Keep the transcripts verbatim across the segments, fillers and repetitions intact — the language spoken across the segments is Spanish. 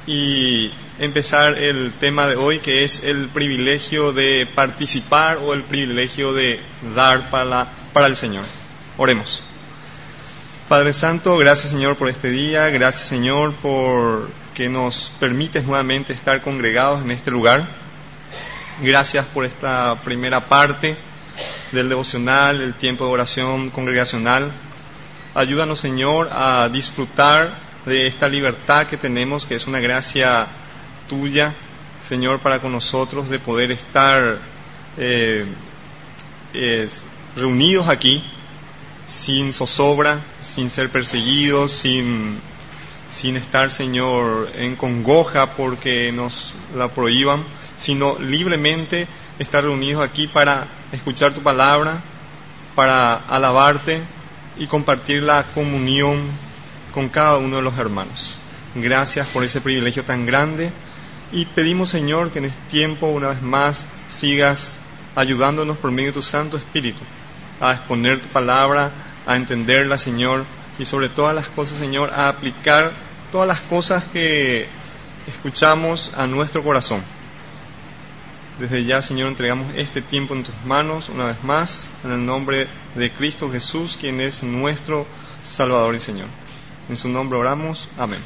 y empezar el tema de hoy, que es el privilegio de participar o el privilegio de dar para, la, para el Señor. Oremos. Padre Santo, gracias Señor por este día, gracias Señor por que nos permites nuevamente estar congregados en este lugar. Gracias por esta primera parte del devocional, el tiempo de oración congregacional. Ayúdanos Señor a disfrutar de esta libertad que tenemos, que es una gracia tuya, Señor, para con nosotros, de poder estar eh, es, reunidos aquí, sin zozobra, sin ser perseguidos, sin, sin estar, Señor, en congoja porque nos la prohíban, sino libremente estar reunidos aquí para escuchar tu palabra, para alabarte y compartir la comunión con cada uno de los hermanos. Gracias por ese privilegio tan grande y pedimos, Señor, que en este tiempo una vez más sigas ayudándonos por medio de tu Santo Espíritu a exponer tu palabra, a entenderla, Señor, y sobre todas las cosas, Señor, a aplicar todas las cosas que escuchamos a nuestro corazón. Desde ya, Señor, entregamos este tiempo en tus manos una vez más, en el nombre de Cristo Jesús, quien es nuestro Salvador y Señor. En su nombre oramos. Amén.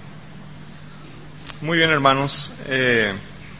Muy bien, hermanos. Eh,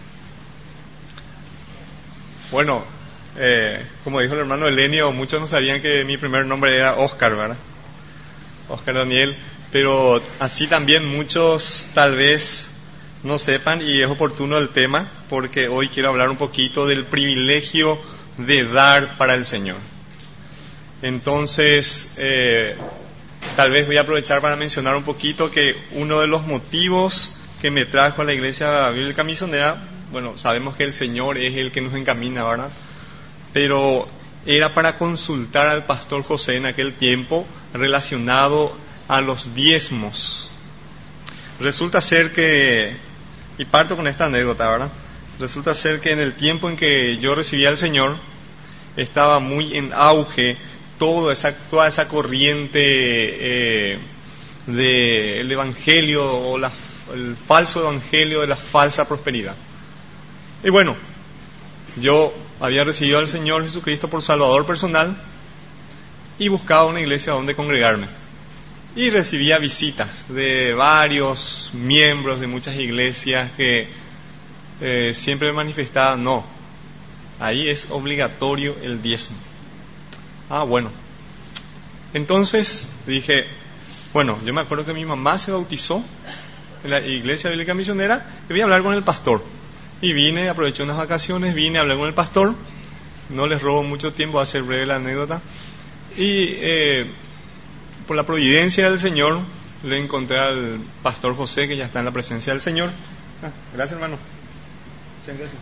bueno, eh, como dijo el hermano Elenio, muchos no sabían que mi primer nombre era Oscar, ¿verdad? Oscar Daniel. Pero así también muchos tal vez no sepan, y es oportuno el tema, porque hoy quiero hablar un poquito del privilegio de dar para el Señor. Entonces, eh, tal vez voy a aprovechar para mencionar un poquito que uno de los motivos que me trajo a la Iglesia Bíblica Misionera, bueno, sabemos que el Señor es el que nos encamina, ¿verdad? Pero era para consultar al pastor José en aquel tiempo relacionado a los diezmos. Resulta ser que, y parto con esta anécdota, ¿verdad? Resulta ser que en el tiempo en que yo recibí al Señor, estaba muy en auge toda esa, toda esa corriente eh, del evangelio o la, el falso evangelio de la falsa prosperidad. Y bueno, yo había recibido al Señor Jesucristo por Salvador personal y buscaba una iglesia donde congregarme. Y recibía visitas de varios miembros de muchas iglesias que eh, siempre me manifestaban, no, ahí es obligatorio el diezmo. Ah, bueno. Entonces dije, bueno, yo me acuerdo que mi mamá se bautizó en la Iglesia Bíblica Misionera y voy a hablar con el pastor. Y vine, aproveché unas vacaciones, vine a hablar con el pastor. No les robo mucho tiempo, va a ser breve la anécdota. Y eh, por la providencia del Señor, le encontré al pastor José, que ya está en la presencia del Señor. Ah, gracias, hermano. Muchas gracias.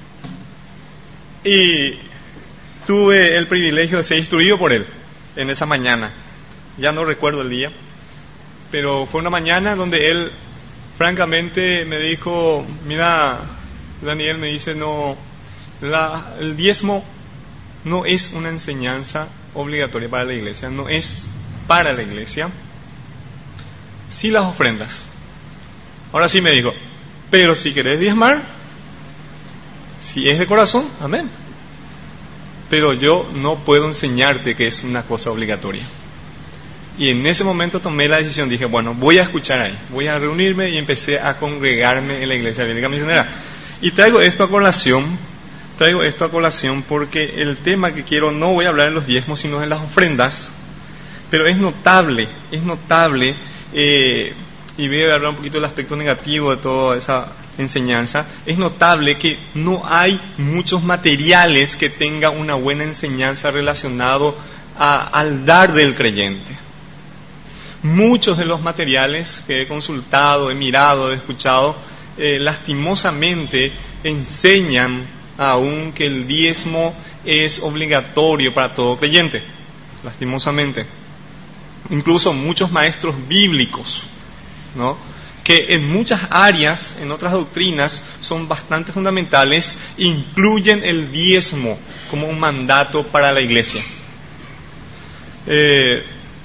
Y tuve el privilegio de ser instruido por él en esa mañana. Ya no recuerdo el día, pero fue una mañana donde él francamente me dijo, mira, Daniel, me dice, no, la, el diezmo no es una enseñanza obligatoria para la iglesia, no es para la iglesia. Sí las ofrendas. Ahora sí me dijo, pero si querés diezmar, si es de corazón, amén. Pero yo no puedo enseñarte que es una cosa obligatoria. Y en ese momento tomé la decisión, dije, bueno, voy a escuchar ahí, voy a reunirme y empecé a congregarme en la Iglesia Bíblica Misionera. Y traigo esto a colación, traigo esto a colación porque el tema que quiero, no voy a hablar en los diezmos, sino en las ofrendas, pero es notable, es notable, eh, y voy a hablar un poquito del aspecto negativo de toda esa enseñanza. Es notable que no hay muchos materiales que tengan una buena enseñanza relacionado a, al dar del creyente. Muchos de los materiales que he consultado, he mirado, he escuchado, eh, lastimosamente enseñan aún que el diezmo es obligatorio para todo creyente, lastimosamente. Incluso muchos maestros bíblicos, ¿no?, que en muchas áreas, en otras doctrinas, son bastante fundamentales, incluyen el diezmo como un mandato para la iglesia. Eh,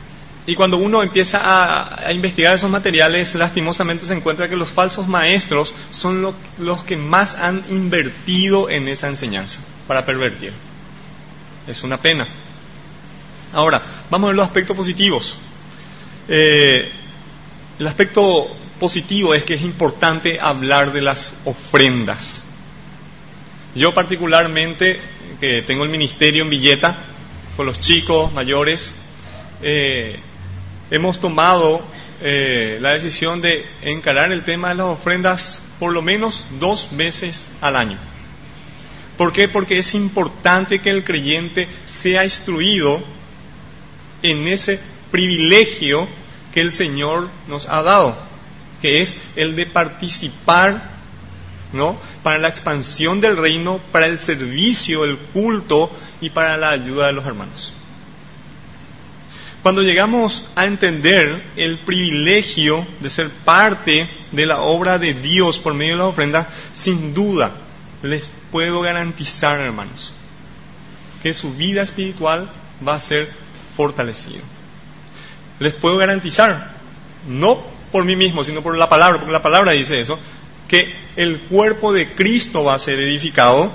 Y cuando uno empieza a, a investigar esos materiales, lastimosamente se encuentra que los falsos maestros son lo, los que más han invertido en esa enseñanza para pervertir. Es una pena. Ahora, vamos a ver los aspectos positivos. Eh, el aspecto positivo es que es importante hablar de las ofrendas. Yo particularmente, que tengo el ministerio en Villeta, con los chicos mayores, eh, hemos tomado eh, la decisión de encarar el tema de las ofrendas por lo menos dos veces al año. ¿Por qué? Porque es importante que el creyente sea instruido en ese privilegio que el Señor nos ha dado, que es el de participar, ¿no?, para la expansión del reino, para el servicio, el culto y para la ayuda de los hermanos. Cuando llegamos a entender el privilegio de ser parte de la obra de Dios por medio de las ofrendas, sin duda les puedo garantizar, hermanos, que su vida espiritual va a ser fortalecida. Les puedo garantizar, no por mí mismo, sino por la palabra, porque la palabra dice eso, que el cuerpo de Cristo va a ser edificado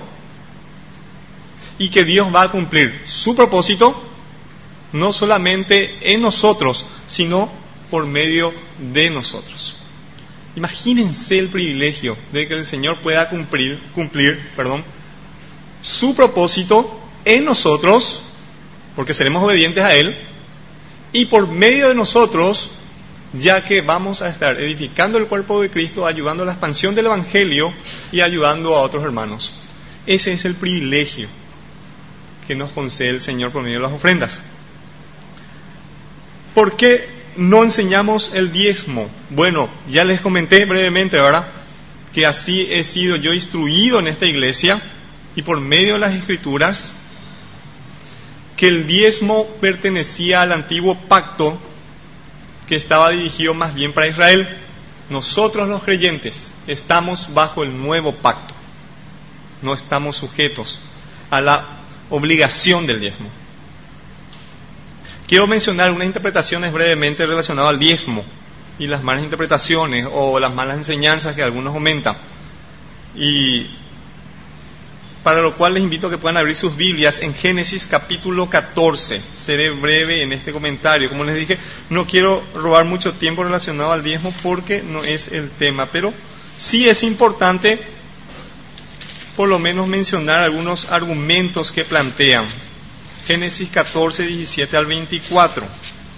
y que Dios va a cumplir su propósito no solamente en nosotros, sino por medio de nosotros. Imagínense el privilegio de que el Señor pueda cumplir, cumplir, perdón, su propósito en nosotros, porque seremos obedientes a Él, y por medio de nosotros, ya que vamos a estar edificando el cuerpo de Cristo, ayudando a la expansión del Evangelio y ayudando a otros hermanos. Ese es el privilegio que nos concede el Señor por medio de las ofrendas. ¿Por qué no enseñamos el diezmo? Bueno, ya les comenté brevemente, ¿verdad?, que así he sido yo instruido en esta iglesia y por medio de las Escrituras, que el diezmo pertenecía al antiguo pacto que estaba dirigido más bien para Israel. Nosotros los creyentes estamos bajo el nuevo pacto, no estamos sujetos a la obligación del diezmo. Quiero mencionar unas interpretaciones brevemente relacionadas al diezmo y las malas interpretaciones o las malas enseñanzas que algunos aumentan, y para lo cual les invito a que puedan abrir sus Biblias en Génesis capítulo catorce. Seré breve en este comentario. Como les dije, no quiero robar mucho tiempo relacionado al diezmo porque no es el tema, pero sí es importante por lo menos mencionar algunos argumentos que plantean. Génesis catorce, diecisiete al veinticuatro.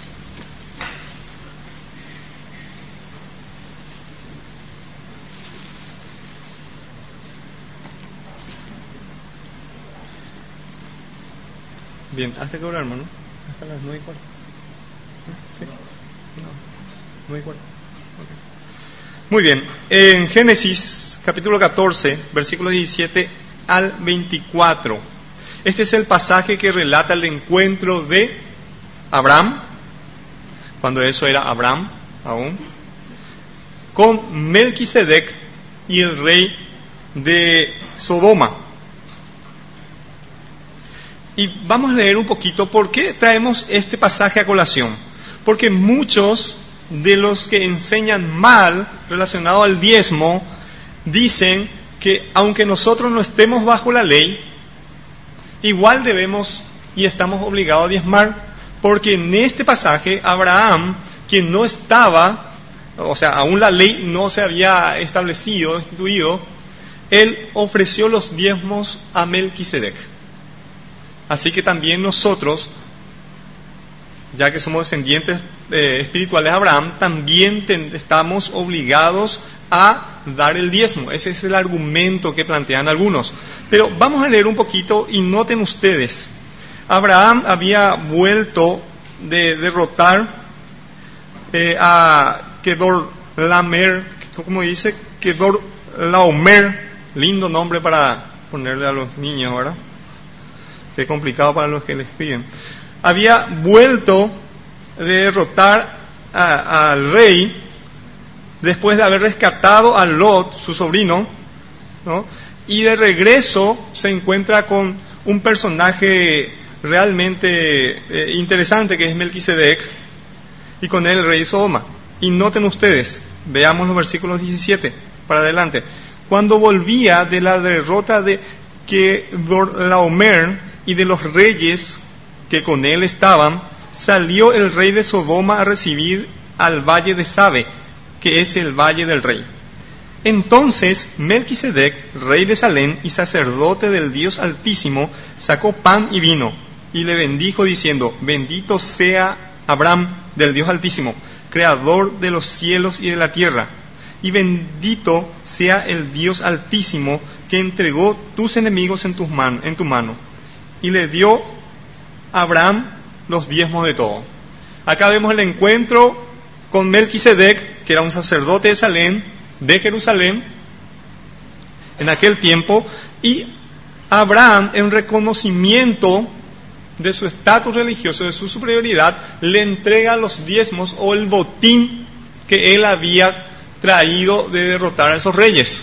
Bien, ¿hasta qué hora, hermano? Hasta las nueve y cuarto. ¿Sí? No, nueve y cuarto. Okay. Muy bien, en Génesis capítulo catorce, versículos diecisiete al veinticuatro. Este es el pasaje que relata el encuentro de Abraham, cuando eso era Abraham aún, con Melquisedec y el rey de Sodoma. Y vamos a leer un poquito por qué traemos este pasaje a colación. Porque muchos de los que enseñan mal relacionado al diezmo dicen que aunque nosotros no estemos bajo la ley, igual debemos y estamos obligados a diezmar, porque en este pasaje Abraham, quien no estaba, o sea, aún la ley no se había establecido, instituido, él ofreció los diezmos a Melquisedec. Así que también nosotros, ya que somos descendientes eh, espirituales de Abraham, también ten, estamos obligados a dar el diezmo. Ese es el argumento que plantean algunos. Pero vamos a leer un poquito y noten ustedes. Abraham había vuelto de derrotar eh, a Kedorlaomer, ¿cómo dice? Kedorlaomer, lindo nombre para ponerle a los niños, ¿verdad? Qué complicado para los que les piden. Había vuelto de derrotar a, al rey después de haber rescatado a Lot, su sobrino, ¿no? Y de regreso se encuentra con un personaje realmente eh, interesante, que es Melquisedec, y con él el rey de Sodoma. Y noten ustedes, veamos los versículos diecisiete para adelante. Cuando volvía de la derrota de Kedorlaomer y de los reyes que con él estaban, salió el rey de Sodoma a recibir al valle de Sabe, que es el valle del rey. Entonces Melquisedec, rey de Salem y sacerdote del Dios Altísimo, sacó pan y vino y le bendijo diciendo: bendito sea Abraham del Dios Altísimo, creador de los cielos y de la tierra, y bendito sea el Dios Altísimo que entregó tus enemigos en, tus man- en tu mano. Y le dio a Abraham los diezmos de todo. Acá vemos el encuentro con Melquisedec, que era un sacerdote de Salem, de Jerusalén, en aquel tiempo, y Abraham, en reconocimiento de su estatus religioso, de su superioridad, le entrega los diezmos o el botín que él había traído de derrotar a esos reyes.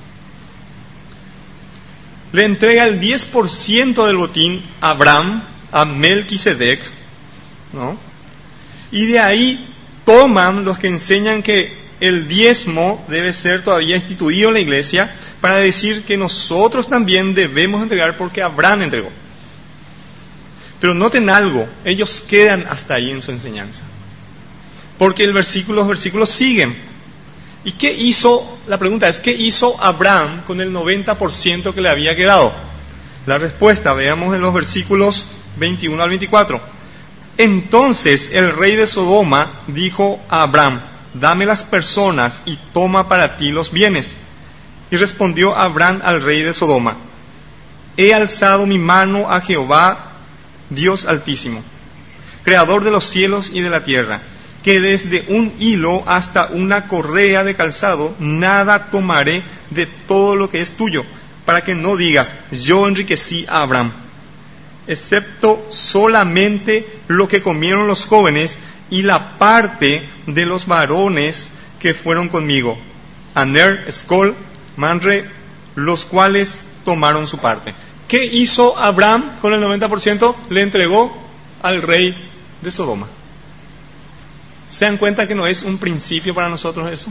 Le entrega el diez por ciento del botín a Abraham, a Melquisedec, ¿no? Y de ahí toman los que enseñan que el diezmo debe ser todavía instituido en la iglesia, para decir que nosotros también debemos entregar porque Abraham entregó. Pero noten algo, ellos quedan hasta ahí en su enseñanza, porque el versículo, los versículos siguen. ¿Y qué hizo? La pregunta es, ¿qué hizo Abraham con el noventa por ciento que le había quedado? La respuesta, veamos en los versículos veintiuno al veinticuatro. Entonces el rey de Sodoma dijo a Abraham: dame las personas y toma para ti los bienes. Y respondió Abraham al rey de Sodoma: he alzado mi mano a Jehová, Dios Altísimo, creador de los cielos y de la tierra, que desde un hilo hasta una correa de calzado nada tomaré de todo lo que es tuyo, para que no digas: yo enriquecí a Abraham, excepto solamente lo que comieron los jóvenes y la parte de los varones que fueron conmigo, Aner, Escol, Manre, los cuales tomaron su parte. ¿Qué hizo Abraham con el noventa por ciento? Le entregó al rey de Sodoma. ¿Se dan cuenta que no es un principio para nosotros eso?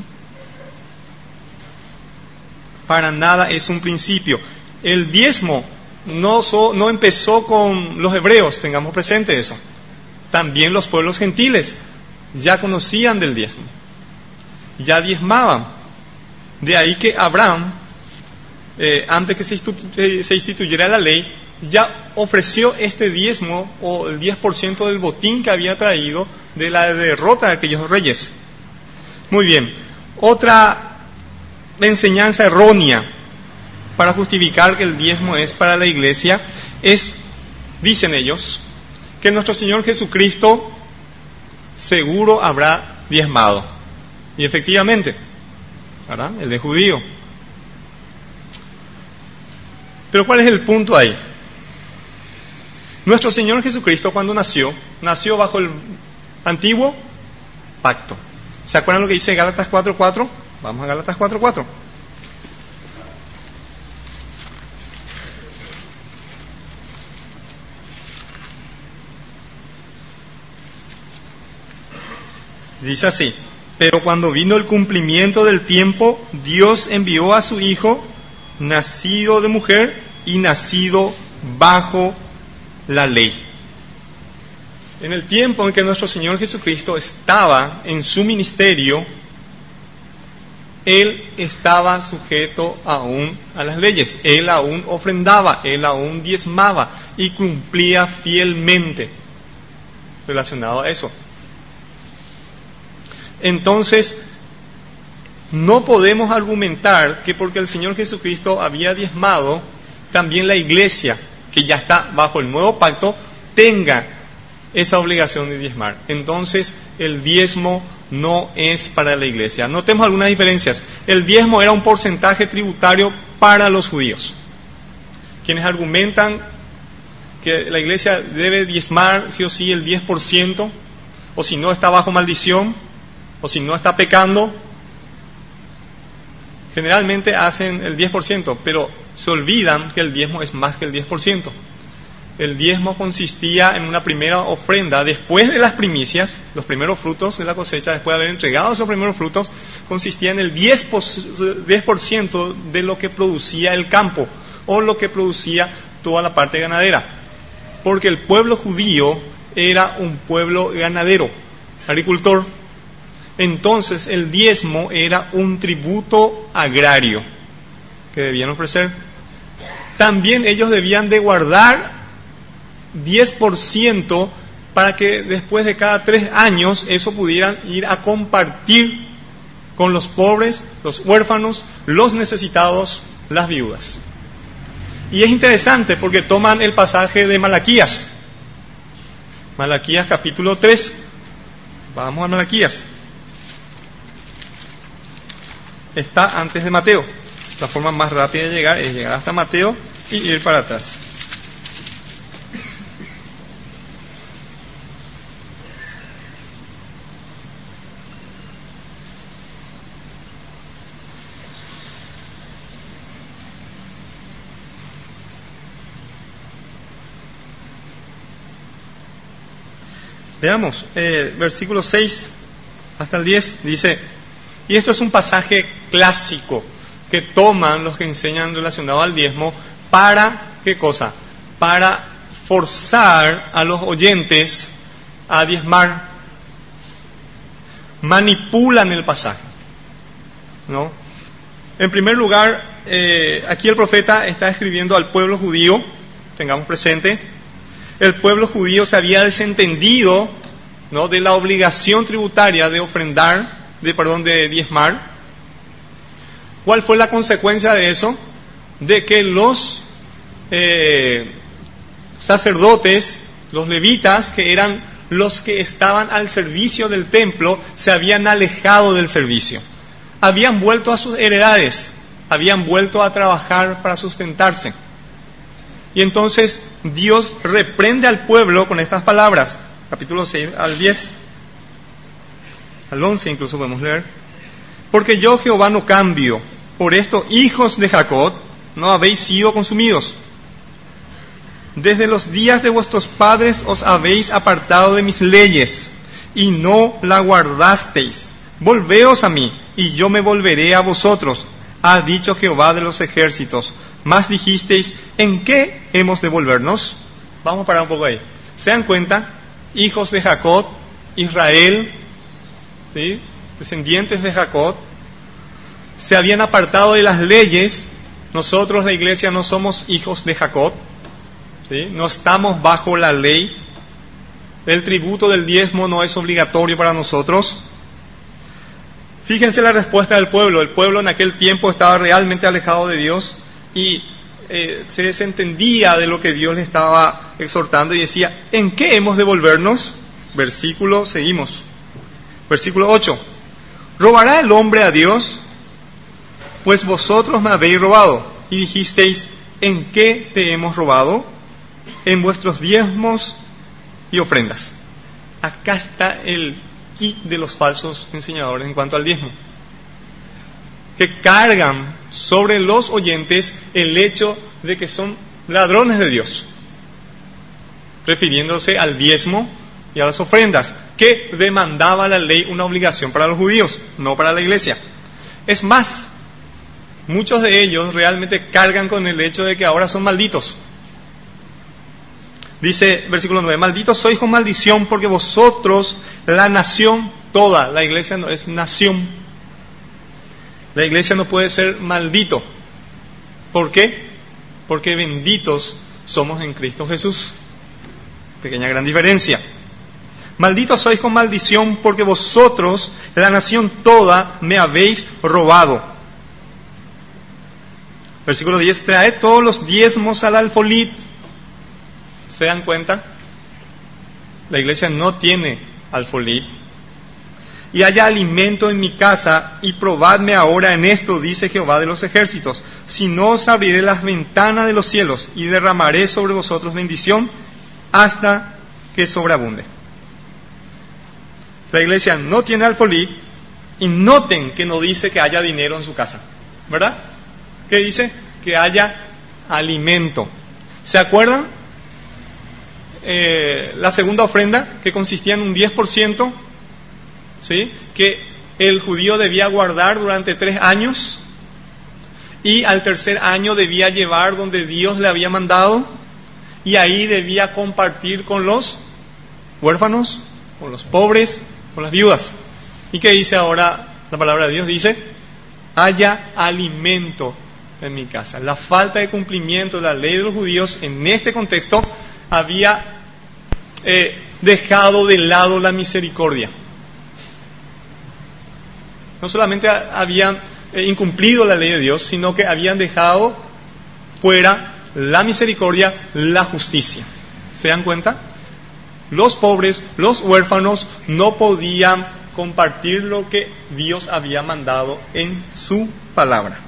Para nada es un principio. El diezmo no, so, no empezó con los hebreos, tengamos presente eso. También los pueblos gentiles ya conocían del diezmo, ya diezmaban. De ahí que Abraham, eh, antes que se, institu- se instituyera la ley, ya ofreció este diezmo o el diez por ciento del botín que había traído de la derrota de aquellos reyes. Muy bien, otra enseñanza errónea para justificar que el diezmo es para la iglesia es, dicen ellos, que nuestro Señor Jesucristo seguro habrá diezmado. Y efectivamente, ¿verdad? Él es judío. Pero ¿cuál es el punto ahí? Nuestro Señor Jesucristo, cuando nació, nació bajo el antiguo pacto. ¿Se acuerdan lo que dice Gálatas cuatro cuatro? Vamos a Gálatas cuatro cuatro. Dice así: pero cuando vino el cumplimiento del tiempo, Dios envió a su Hijo, nacido de mujer y nacido bajo la ley. En el tiempo en que nuestro Señor Jesucristo estaba en su ministerio, Él estaba sujeto aún a las leyes. Él aún ofrendaba, Él aún diezmaba y cumplía fielmente relacionado a eso. Entonces, no podemos argumentar que porque el Señor Jesucristo había diezmado, también la iglesia, que ya está bajo el nuevo pacto, tenga esa obligación de diezmar. Entonces, el diezmo no es para la iglesia. Notemos algunas diferencias. El diezmo era un porcentaje tributario para los judíos. Quienes argumentan que la iglesia debe diezmar sí o sí el diez por ciento, o si no está bajo maldición, o si no está pecando, generalmente hacen el diez por ciento, pero se olvidan que el diezmo es más que el diez por ciento. El diezmo consistía en una primera ofrenda después de las primicias, los primeros frutos de la cosecha, después de haber entregado esos primeros frutos, consistía en el diez por ciento de lo que producía el campo o lo que producía toda la parte ganadera. Porque el pueblo judío era un pueblo ganadero, agricultor. Entonces el diezmo era un tributo agrario que debían ofrecer. También ellos debían de guardar diez por ciento para que después de cada tres años eso pudieran ir a compartir con los pobres, los huérfanos, los necesitados, las viudas. Y es interesante porque toman el pasaje de Malaquías. Malaquías capítulo tres. Vamos a Malaquías. Está antes de Mateo. La forma más rápida de llegar es llegar hasta Mateo y ir para atrás. Veamos, eh, versículo seis hasta el diez dice, y esto es un pasaje clásico que toman los que enseñan relacionado al diezmo para, ¿qué cosa? Para forzar a los oyentes a diezmar. Manipulan el pasaje, ¿no? En primer lugar, eh, aquí el profeta está escribiendo al pueblo judío, tengamos presente, el pueblo judío se había desentendido, ¿no?, de la obligación tributaria de ofrendar, de perdón, de diezmar. ¿Cuál fue la consecuencia de eso? De que los eh, sacerdotes, los levitas, que eran los que estaban al servicio del templo, se habían alejado del servicio. Habían vuelto a sus heredades, habían vuelto a trabajar para sustentarse. Y entonces Dios reprende al pueblo con estas palabras, capítulo seis al diez, al once incluso podemos leer. Porque yo, Jehová, no cambio, por esto, hijos de Jacob, no habéis sido consumidos. Desde los días de vuestros padres os habéis apartado de mis leyes, y no la guardasteis. Volveos a mí, y yo me volveré a vosotros, ha dicho Jehová de los ejércitos. Más dijisteis, ¿en qué hemos de volvernos? Vamos a parar un poco ahí. ¿Se dan cuenta? Hijos de Jacob, Israel, ¿sí?, descendientes de Jacob, se habían apartado de las leyes. Nosotros, la iglesia, no somos hijos de Jacob, ¿sí?, no estamos bajo la ley. El tributo del diezmo no es obligatorio para nosotros. Fíjense la respuesta del pueblo. El pueblo en aquel tiempo estaba realmente alejado de Dios y eh, se desentendía de lo que Dios le estaba exhortando y decía, ¿en qué hemos de volvernos? Versículo, seguimos. Versículo ocho. ¿Robará el hombre a Dios? Pues vosotros me habéis robado. Y dijisteis, ¿en qué te hemos robado? En vuestros diezmos y ofrendas. Acá está el kit de los falsos enseñadores en cuanto al diezmo, que cargan sobre los oyentes el hecho de que son ladrones de Dios, refiriéndose al diezmo y a las ofrendas, que demandaba la ley una obligación para los judíos, no para la iglesia. Es más, muchos de ellos realmente cargan con el hecho de que ahora son malditos. Dice, versículo nueve, malditos sois con maldición, porque vosotros, la nación toda, la iglesia no es nación, la iglesia no puede ser maldito. ¿Por qué? Porque benditos somos en Cristo Jesús. Pequeña gran diferencia. Malditos sois con maldición, porque vosotros, la nación toda, me habéis robado. Versículo diez, traed todos los diezmos al alfolí. ¿Se dan cuenta? La iglesia no tiene alfolí. Y haya alimento en mi casa, y probadme ahora en esto, dice Jehová de los ejércitos. Si no, os abriré las ventanas de los cielos, y derramaré sobre vosotros bendición, hasta que sobreabunde. La iglesia no tiene alfolí, y noten que no dice que haya dinero en su casa, ¿verdad? ¿Qué dice? Que haya alimento. ¿Se acuerdan? eh, la segunda ofrenda, que consistía en un diez por ciento, ¿sí?, que el judío debía guardar durante tres años, y al tercer año debía llevar donde Dios le había mandado, y ahí debía compartir con los huérfanos, con los pobres, con las viudas. ¿Y qué dice ahora la palabra de Dios? Dice: haya alimento en mi casa. La falta de cumplimiento de la ley de los judíos en este contexto había eh, dejado de lado la misericordia. No solamente habían eh, incumplido la ley de Dios, sino que habían dejado fuera la misericordia, la justicia. ¿Se dan cuenta? Los pobres, los huérfanos no podían compartir lo que Dios había mandado en su palabra.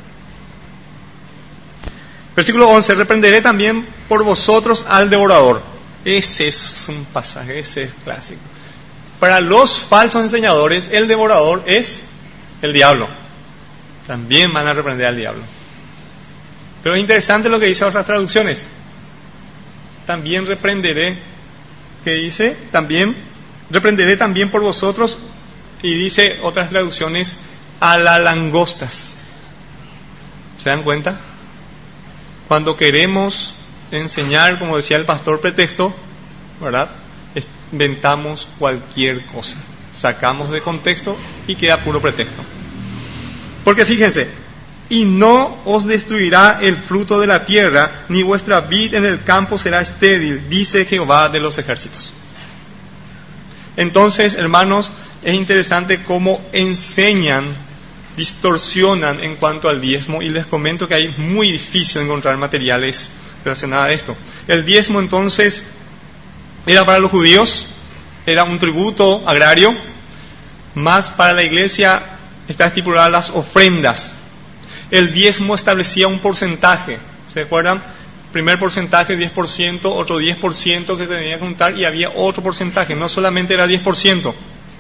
Versículo once: reprenderé también por vosotros al devorador. Ese es un pasaje, ese es clásico. Para los falsos enseñadores, el devorador es el diablo. También van a reprender al diablo. Pero es interesante lo que dice otras traducciones. También reprenderé, que dice, también, reprenderé también por vosotros, y dice otras traducciones, a las langostas. ¿Se dan cuenta? Cuando queremos enseñar, como decía el pastor, pretexto, ¿verdad?, inventamos cualquier cosa, sacamos de contexto y queda puro pretexto. Porque fíjense: y no os destruirá el fruto de la tierra, ni vuestra vid en el campo será estéril, dice Jehová de los ejércitos. Entonces, hermanos, es interesante cómo enseñan, distorsionan en cuanto al diezmo, y les comento que hay muy difícil encontrar materiales relacionados a esto. El diezmo, entonces, era para los judíos, era un tributo agrario, más para la iglesia está estipulada las ofrendas. El diezmo establecía un porcentaje, ¿se acuerdan? Primer porcentaje diez por ciento, otro diez por ciento que se tenía que juntar, y había otro porcentaje, no solamente era diez por ciento.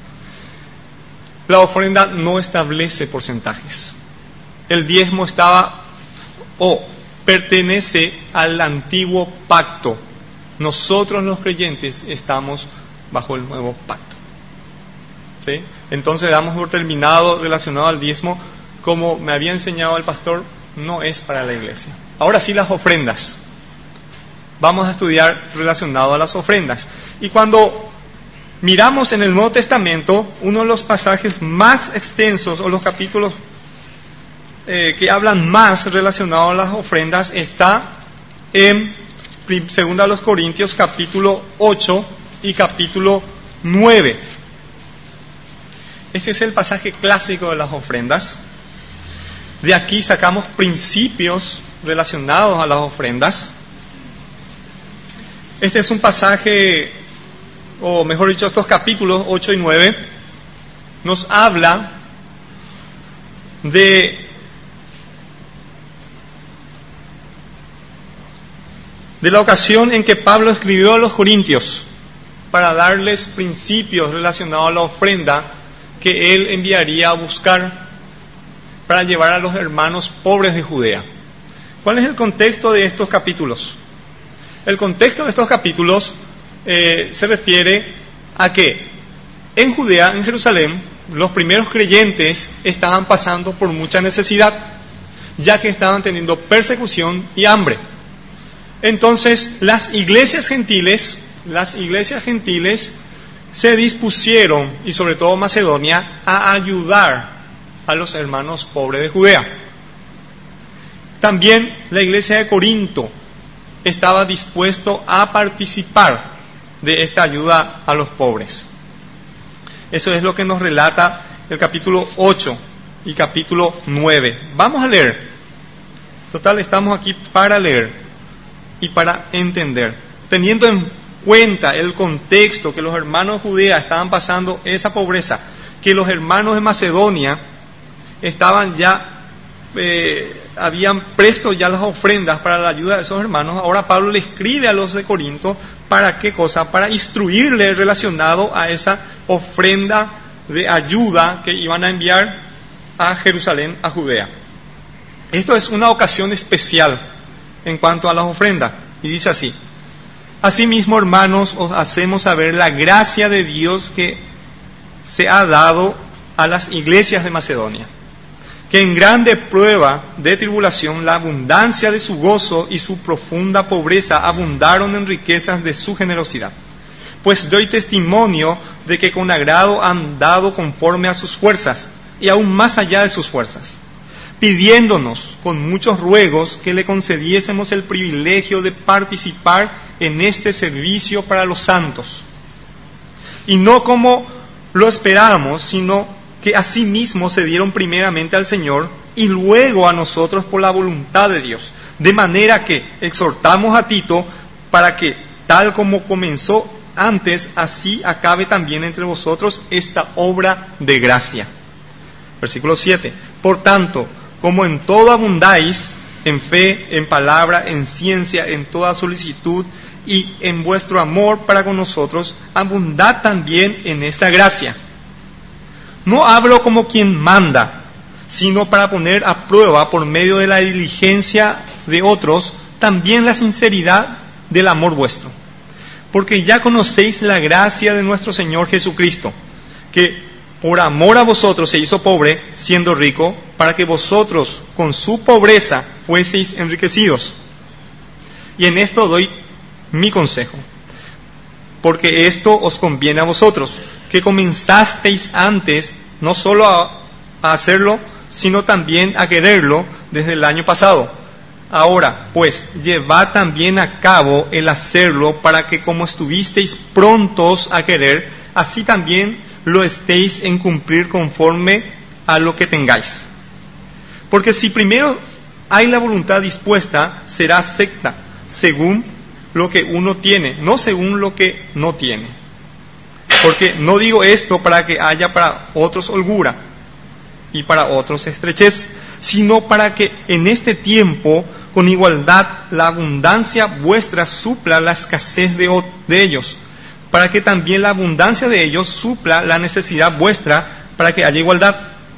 La ofrenda no establece porcentajes. El diezmo estaba o pertenece al antiguo pacto. Nosotros los creyentes estamos bajo el nuevo pacto, ¿sí? Entonces damos por terminado relacionado al diezmo. Como me había enseñado el pastor, no es para la iglesia. Ahora sí, las ofrendas. Vamos a estudiar relacionado a las ofrendas. Y cuando miramos en el Nuevo Testamento, uno de los pasajes más extensos, o los capítulos eh, que hablan más relacionado a las ofrendas, está en Segunda a los Corintios, capítulo ocho y capítulo nueve. Este es el pasaje clásico de las ofrendas. De aquí sacamos principios relacionados a las ofrendas. Este es un pasaje, o mejor dicho, estos capítulos ocho y nueve nos habla de de la ocasión en que Pablo escribió a los Corintios para darles principios relacionados a la ofrenda que él enviaría a buscar para llevar a los hermanos pobres de Judea. ¿Cuál es el contexto de estos capítulos? El contexto de estos capítulos eh, se refiere a que en Judea, en Jerusalén, los primeros creyentes estaban pasando por mucha necesidad, ya que estaban teniendo persecución y hambre. Entonces, las iglesias gentiles, las iglesias gentiles se dispusieron, y sobre todo Macedonia, a ayudar a los hermanos pobres de Judea. También la iglesia de Corinto estaba dispuesto a participar de esta ayuda a los pobres. Eso es lo que nos relata el capítulo ocho y capítulo nueve. Vamos a leer. Total, estamos aquí para leer y para entender, teniendo en cuenta el contexto que los hermanos de Judea estaban pasando esa pobreza, que los hermanos de Macedonia estaban ya eh, habían presto ya las ofrendas para la ayuda de esos hermanos. Ahora Pablo le escribe a los de Corinto, ¿para qué cosa? Para instruirle relacionado a esa ofrenda de ayuda que iban a enviar a Jerusalén, a Judea. Esto es una ocasión especial en cuanto a las ofrendas, y dice así: Asimismo, hermanos, os hacemos saber la gracia de Dios que se ha dado a las iglesias de Macedonia, que en grande prueba de tribulación la abundancia de su gozo y su profunda pobreza abundaron en riquezas de su generosidad. Pues doy testimonio de que con agrado han dado conforme a sus fuerzas, y aún más allá de sus fuerzas, pidiéndonos con muchos ruegos que le concediésemos el privilegio de participar en este servicio para los santos. Y no como lo esperábamos, sino que asimismo se dieron primeramente al Señor y luego a nosotros por la voluntad de Dios. De manera que exhortamos a Tito para que, tal como comenzó antes, así acabe también entre vosotros esta obra de gracia. Versículo siete. Por tanto, como en todo abundáis, en fe, en palabra, en ciencia, en toda solicitud y en vuestro amor para con nosotros, abundad también en esta gracia. No hablo como quien manda, sino para poner a prueba por medio de la diligencia de otros, también la sinceridad del amor vuestro. Porque ya conocéis la gracia de nuestro Señor Jesucristo, que por amor a vosotros se hizo pobre, siendo rico, para que vosotros con su pobreza fueseis enriquecidos. Y en esto doy mi consejo, porque esto os conviene a vosotros, que comenzasteis antes no solo a, a hacerlo, sino también a quererlo desde el año pasado. Ahora, pues, llevad también a cabo el hacerlo, para que como estuvisteis prontos a querer, así también lo estéis en cumplir conforme a lo que tengáis. Porque si primero hay la voluntad dispuesta, será acepta según lo que uno tiene, no según lo que no tiene. Porque no digo esto para que haya para otros holgura y para otros estrechez, sino para que en este tiempo, con igualdad, la abundancia vuestra supla la escasez de, de ellos, para que también la abundancia de ellos supla la necesidad vuestra, para que haya igualdad.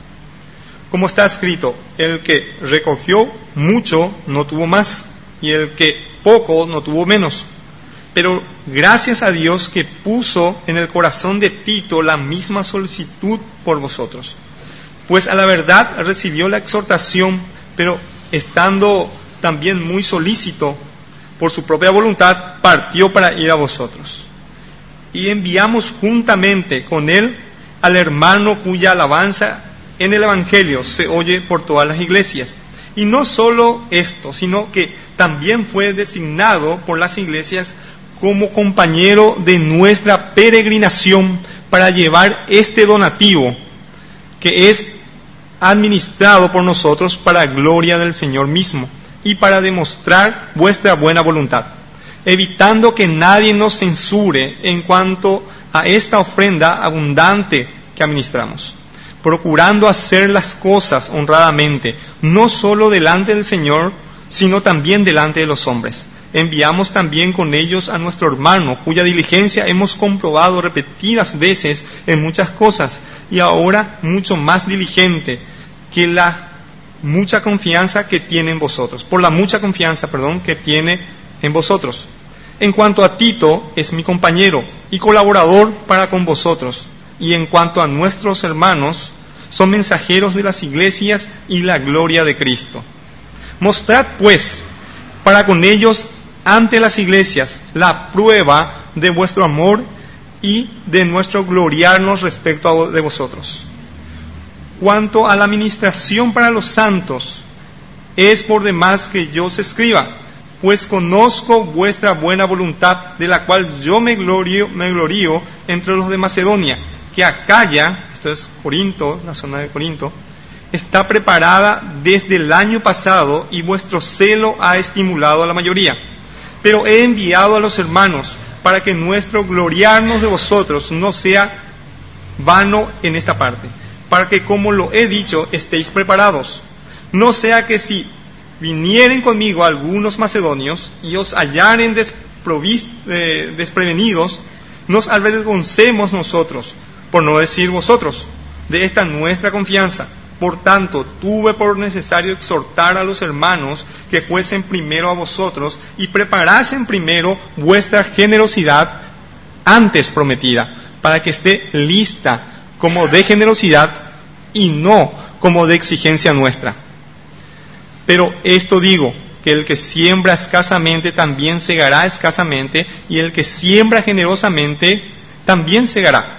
Como está escrito, el que recogió mucho no tuvo más, y el que poco no tuvo menos. Pero gracias a Dios que puso en el corazón de Tito la misma solicitud por vosotros. Pues a la verdad recibió la exhortación, pero estando también muy solícito por su propia voluntad, partió para ir a vosotros. Y enviamos juntamente con él al hermano cuya alabanza en el Evangelio se oye por todas las iglesias. Y no solo esto, sino que también fue designado por las iglesias como compañero de nuestra peregrinación para llevar este donativo, que es administrado por nosotros para gloria del Señor mismo y para demostrar vuestra buena voluntad, evitando que nadie nos censure en cuanto a esta ofrenda abundante que administramos, procurando hacer las cosas honradamente, no solo delante del Señor, sino también delante de los hombres. Enviamos también con ellos a nuestro hermano, cuya diligencia hemos comprobado repetidas veces en muchas cosas, y ahora mucho más diligente que la mucha confianza que tiene en vosotros, por la mucha confianza, perdón, que tiene en vosotros. En cuanto a Tito, es mi compañero y colaborador para con vosotros, y en cuanto a nuestros hermanos, son mensajeros de las iglesias y la gloria de Cristo. Mostrad, pues, para con ellos ante las iglesias la prueba de vuestro amor y de nuestro gloriarnos respecto a de vosotros. Cuanto a la administración para los santos, es por demás que yo os escriba, pues conozco vuestra buena voluntad, de la cual yo me glorio, me glorío entre los de Macedonia, que Acaya, esto es Corinto, la zona de Corinto, está preparada desde el año pasado, y vuestro celo ha estimulado a la mayoría. Pero he enviado a los hermanos para que nuestro gloriarnos de vosotros no sea vano en esta parte, para que, como lo he dicho, estéis preparados. No sea que si vinieren conmigo algunos macedonios y os hallaren desprovis, eh, desprevenidos, nos avergoncemos nosotros, por no decir vosotros, de esta nuestra confianza, Por tanto, tuve por necesario exhortar a los hermanos que fuesen primero a vosotros y preparasen primero vuestra generosidad antes prometida, para que esté lista como de generosidad y no como de exigencia nuestra. Pero esto digo, que el que siembra escasamente también segará escasamente, y el que siembra generosamente también segará.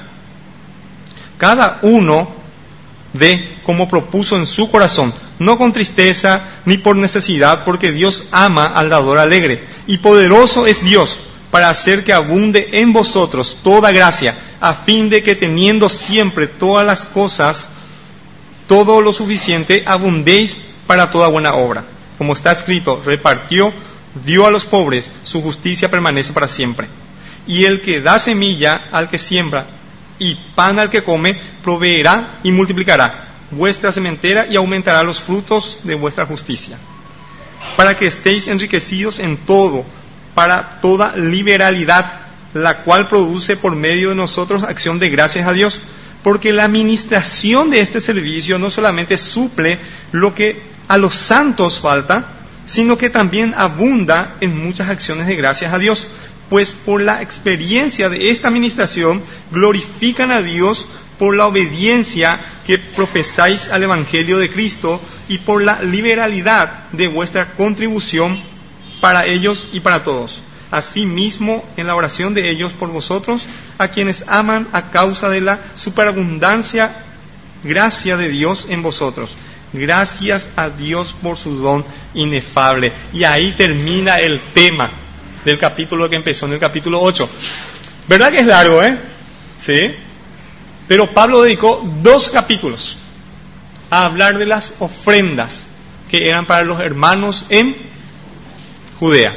Cada uno de como propuso en su corazón, no con tristeza ni por necesidad, porque Dios ama al dador alegre, y poderoso es Dios para hacer que abunde en vosotros toda gracia, a fin de que teniendo siempre todas las cosas, todo lo suficiente, abundéis para toda buena obra. Como está escrito, repartió, dio a los pobres, su justicia permanece para siempre. Y el que da semilla al que siembra y pan al que come, proveerá y multiplicará vuestra sementera y aumentará los frutos de vuestra justicia, para que estéis enriquecidos en todo, para toda liberalidad, la cual produce por medio de nosotros acción de gracias a Dios, porque la administración de este servicio no solamente suple lo que a los santos falta, sino que también abunda en muchas acciones de gracias a Dios, pues por la experiencia de esta administración glorifican a Dios por la obediencia que profesáis al Evangelio de Cristo y por la liberalidad de vuestra contribución para ellos y para todos. Asimismo, en la oración de ellos por vosotros, a quienes aman a causa de la superabundancia gracia de Dios en vosotros. Gracias a Dios por su don inefable. Y ahí termina el tema del capítulo que empezó en el capítulo ocho. ¿Verdad que es largo, eh? Sí. Pero Pablo dedicó dos capítulos a hablar de las ofrendas que eran para los hermanos en Judea.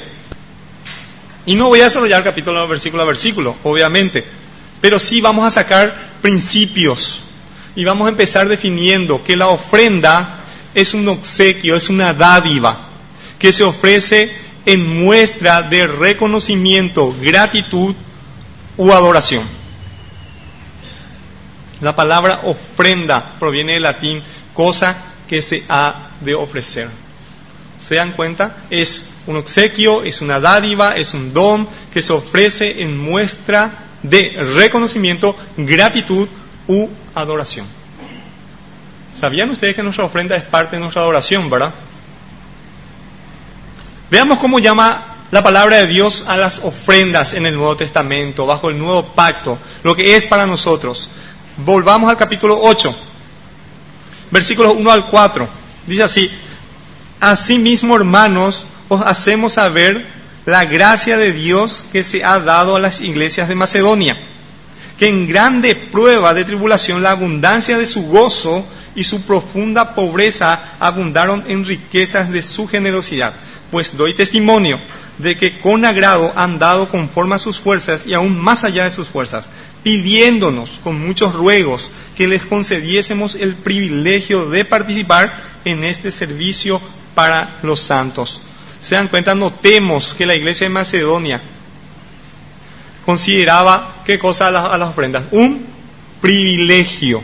Y no voy a desarrollar el capítulo versículo a versículo, obviamente, pero sí vamos a sacar principios y vamos a empezar definiendo que la ofrenda es un obsequio, es una dádiva que se ofrece en muestra de reconocimiento, gratitud u adoración. La palabra ofrenda proviene del latín cosa que se ha de ofrecer. ¿Se dan cuenta? Es un obsequio, es una dádiva, es un don que se ofrece en muestra de reconocimiento, gratitud u adoración. ¿Sabían ustedes que nuestra ofrenda es parte de nuestra adoración, verdad? Veamos cómo llama la palabra de Dios a las ofrendas en el Nuevo Testamento, bajo el nuevo pacto, lo que es para nosotros. Volvamos al capítulo ocho, versículos uno al cuatro. Dice así: asimismo, hermanos, os hacemos saber la gracia de Dios que se ha dado a las iglesias de Macedonia, que en grande prueba de tribulación la abundancia de su gozo y su profunda pobreza abundaron en riquezas de su generosidad. Pues doy testimonio de que con agrado han dado conforme a sus fuerzas y aún más allá de sus fuerzas, pidiéndonos con muchos ruegos que les concediésemos el privilegio de participar en este servicio para los santos. Se dan cuenta, notemos que la iglesia de Macedonia consideraba, ¿qué cosa a las, a las ofrendas? Un privilegio.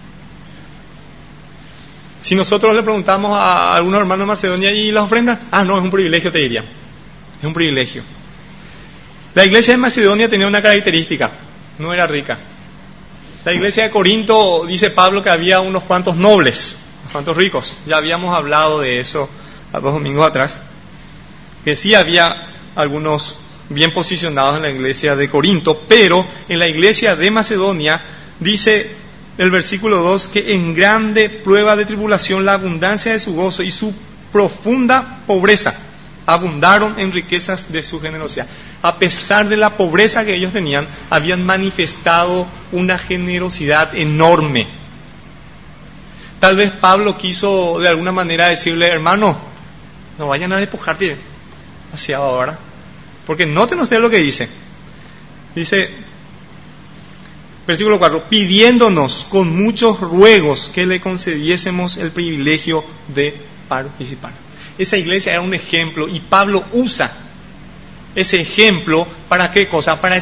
Si nosotros le preguntamos a algunos hermanos de Macedonia, ¿y las ofrendas? Ah, no, es un privilegio, te diría. Es un privilegio. La iglesia de Macedonia tenía una característica: no era rica. La iglesia de Corinto, dice Pablo, que había unos cuantos nobles, unos cuantos ricos. Ya habíamos hablado de eso a dos domingos atrás, que sí había algunos bien posicionados en la iglesia de Corinto, pero en la iglesia de Macedonia dice el versículo dos que en grande prueba de tribulación la abundancia de su gozo y su profunda pobreza abundaron en riquezas de su generosidad. A pesar de la pobreza que ellos tenían, habían manifestado una generosidad enorme. Tal vez Pablo quiso de alguna manera decirle: hermano, no vayan a despojarte hacia ahora, porque noten ustedes lo que dice. Dice, versículo cuatro, pidiéndonos con muchos ruegos que le concediésemos el privilegio de participar. Esa iglesia era un ejemplo y Pablo usa ese ejemplo ¿para qué cosa? Para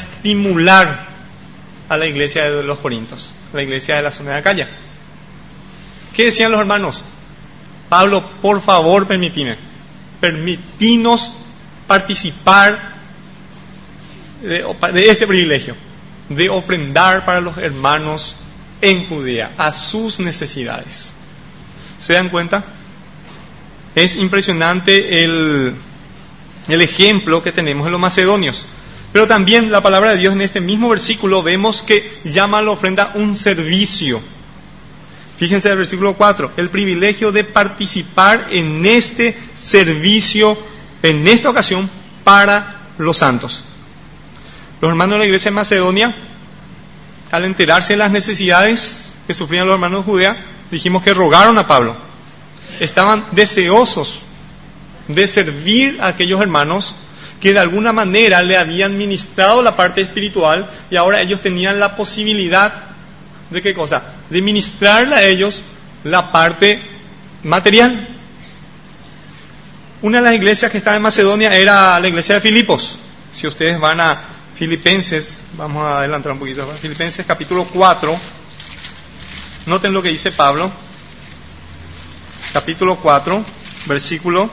estimular a la iglesia de los Corintios, la iglesia de la zona de Acaya. ¿Qué decían los hermanos? Pablo, por favor, permitime, permitinos participar de, de este privilegio, de ofrendar para los hermanos en Judea, a sus necesidades. ¿Se dan cuenta? Es impresionante el, el ejemplo que tenemos en los macedonios. Pero también la palabra de Dios en este mismo versículo vemos que llama a la ofrenda un servicio. Fíjense el versículo cuatro, el privilegio de participar en este servicio, en esta ocasión, para los santos. Los hermanos de la iglesia de Macedonia, al enterarse de las necesidades que sufrían los hermanos de Judea, dijimos que rogaron a Pablo. Estaban deseosos de servir a aquellos hermanos que de alguna manera le habían ministrado la parte espiritual y ahora ellos tenían la posibilidad de qué cosa, de ministrarle a ellos la parte material. Una de las iglesias que estaba en Macedonia era la iglesia de Filipos. Si ustedes van a Filipenses, vamos a adelantar un poquito, Filipenses capítulo cuatro, noten lo que dice Pablo, capítulo cuatro, versículo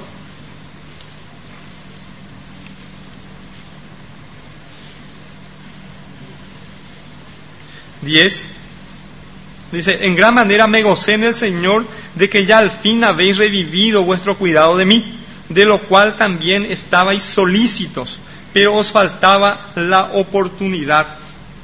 diez, dice, en gran manera me gocé en el Señor de que ya al fin habéis revivido vuestro cuidado de mí, de lo cual también estabais solícitos, pero os faltaba la oportunidad.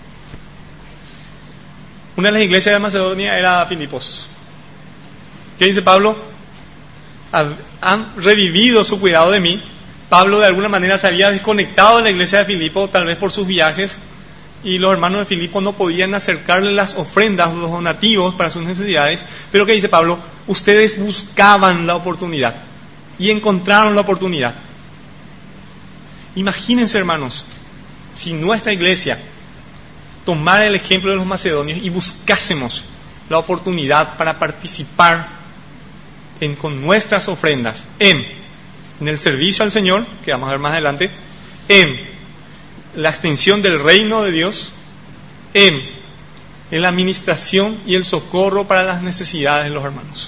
Una de las iglesias de Macedonia era Filipos. ¿Qué dice Pablo? Han revivido su cuidado de mí. Pablo de alguna manera se había desconectado de la iglesia de Filipos, tal vez por sus viajes, y los hermanos de Filipos no podían acercarle las ofrendas, los donativos para sus necesidades. Pero ¿qué dice Pablo? Ustedes buscaban la oportunidad y encontraron la oportunidad. Imagínense, hermanos, si nuestra iglesia tomara el ejemplo de los macedonios y buscásemos la oportunidad para participar en, con nuestras ofrendas en, en el servicio al Señor, que vamos a ver más adelante, en la extensión del reino de Dios, en, en la administración y el socorro para las necesidades de los hermanos.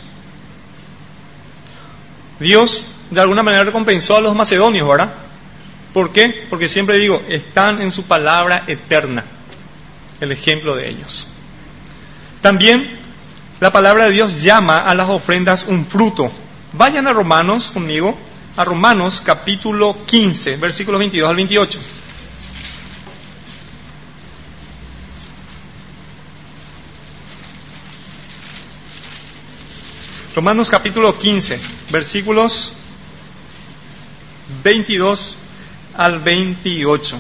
Dios de alguna manera recompensó a los macedonios, ¿verdad? ¿Por qué? Porque siempre digo, están en su palabra eterna, el ejemplo de ellos. También la palabra de Dios llama a las ofrendas un fruto. Vayan a Romanos conmigo, a Romanos capítulo quince, versículos veintidós al veintiocho. Romanos capítulo quince, versículos veintidós al veintiocho.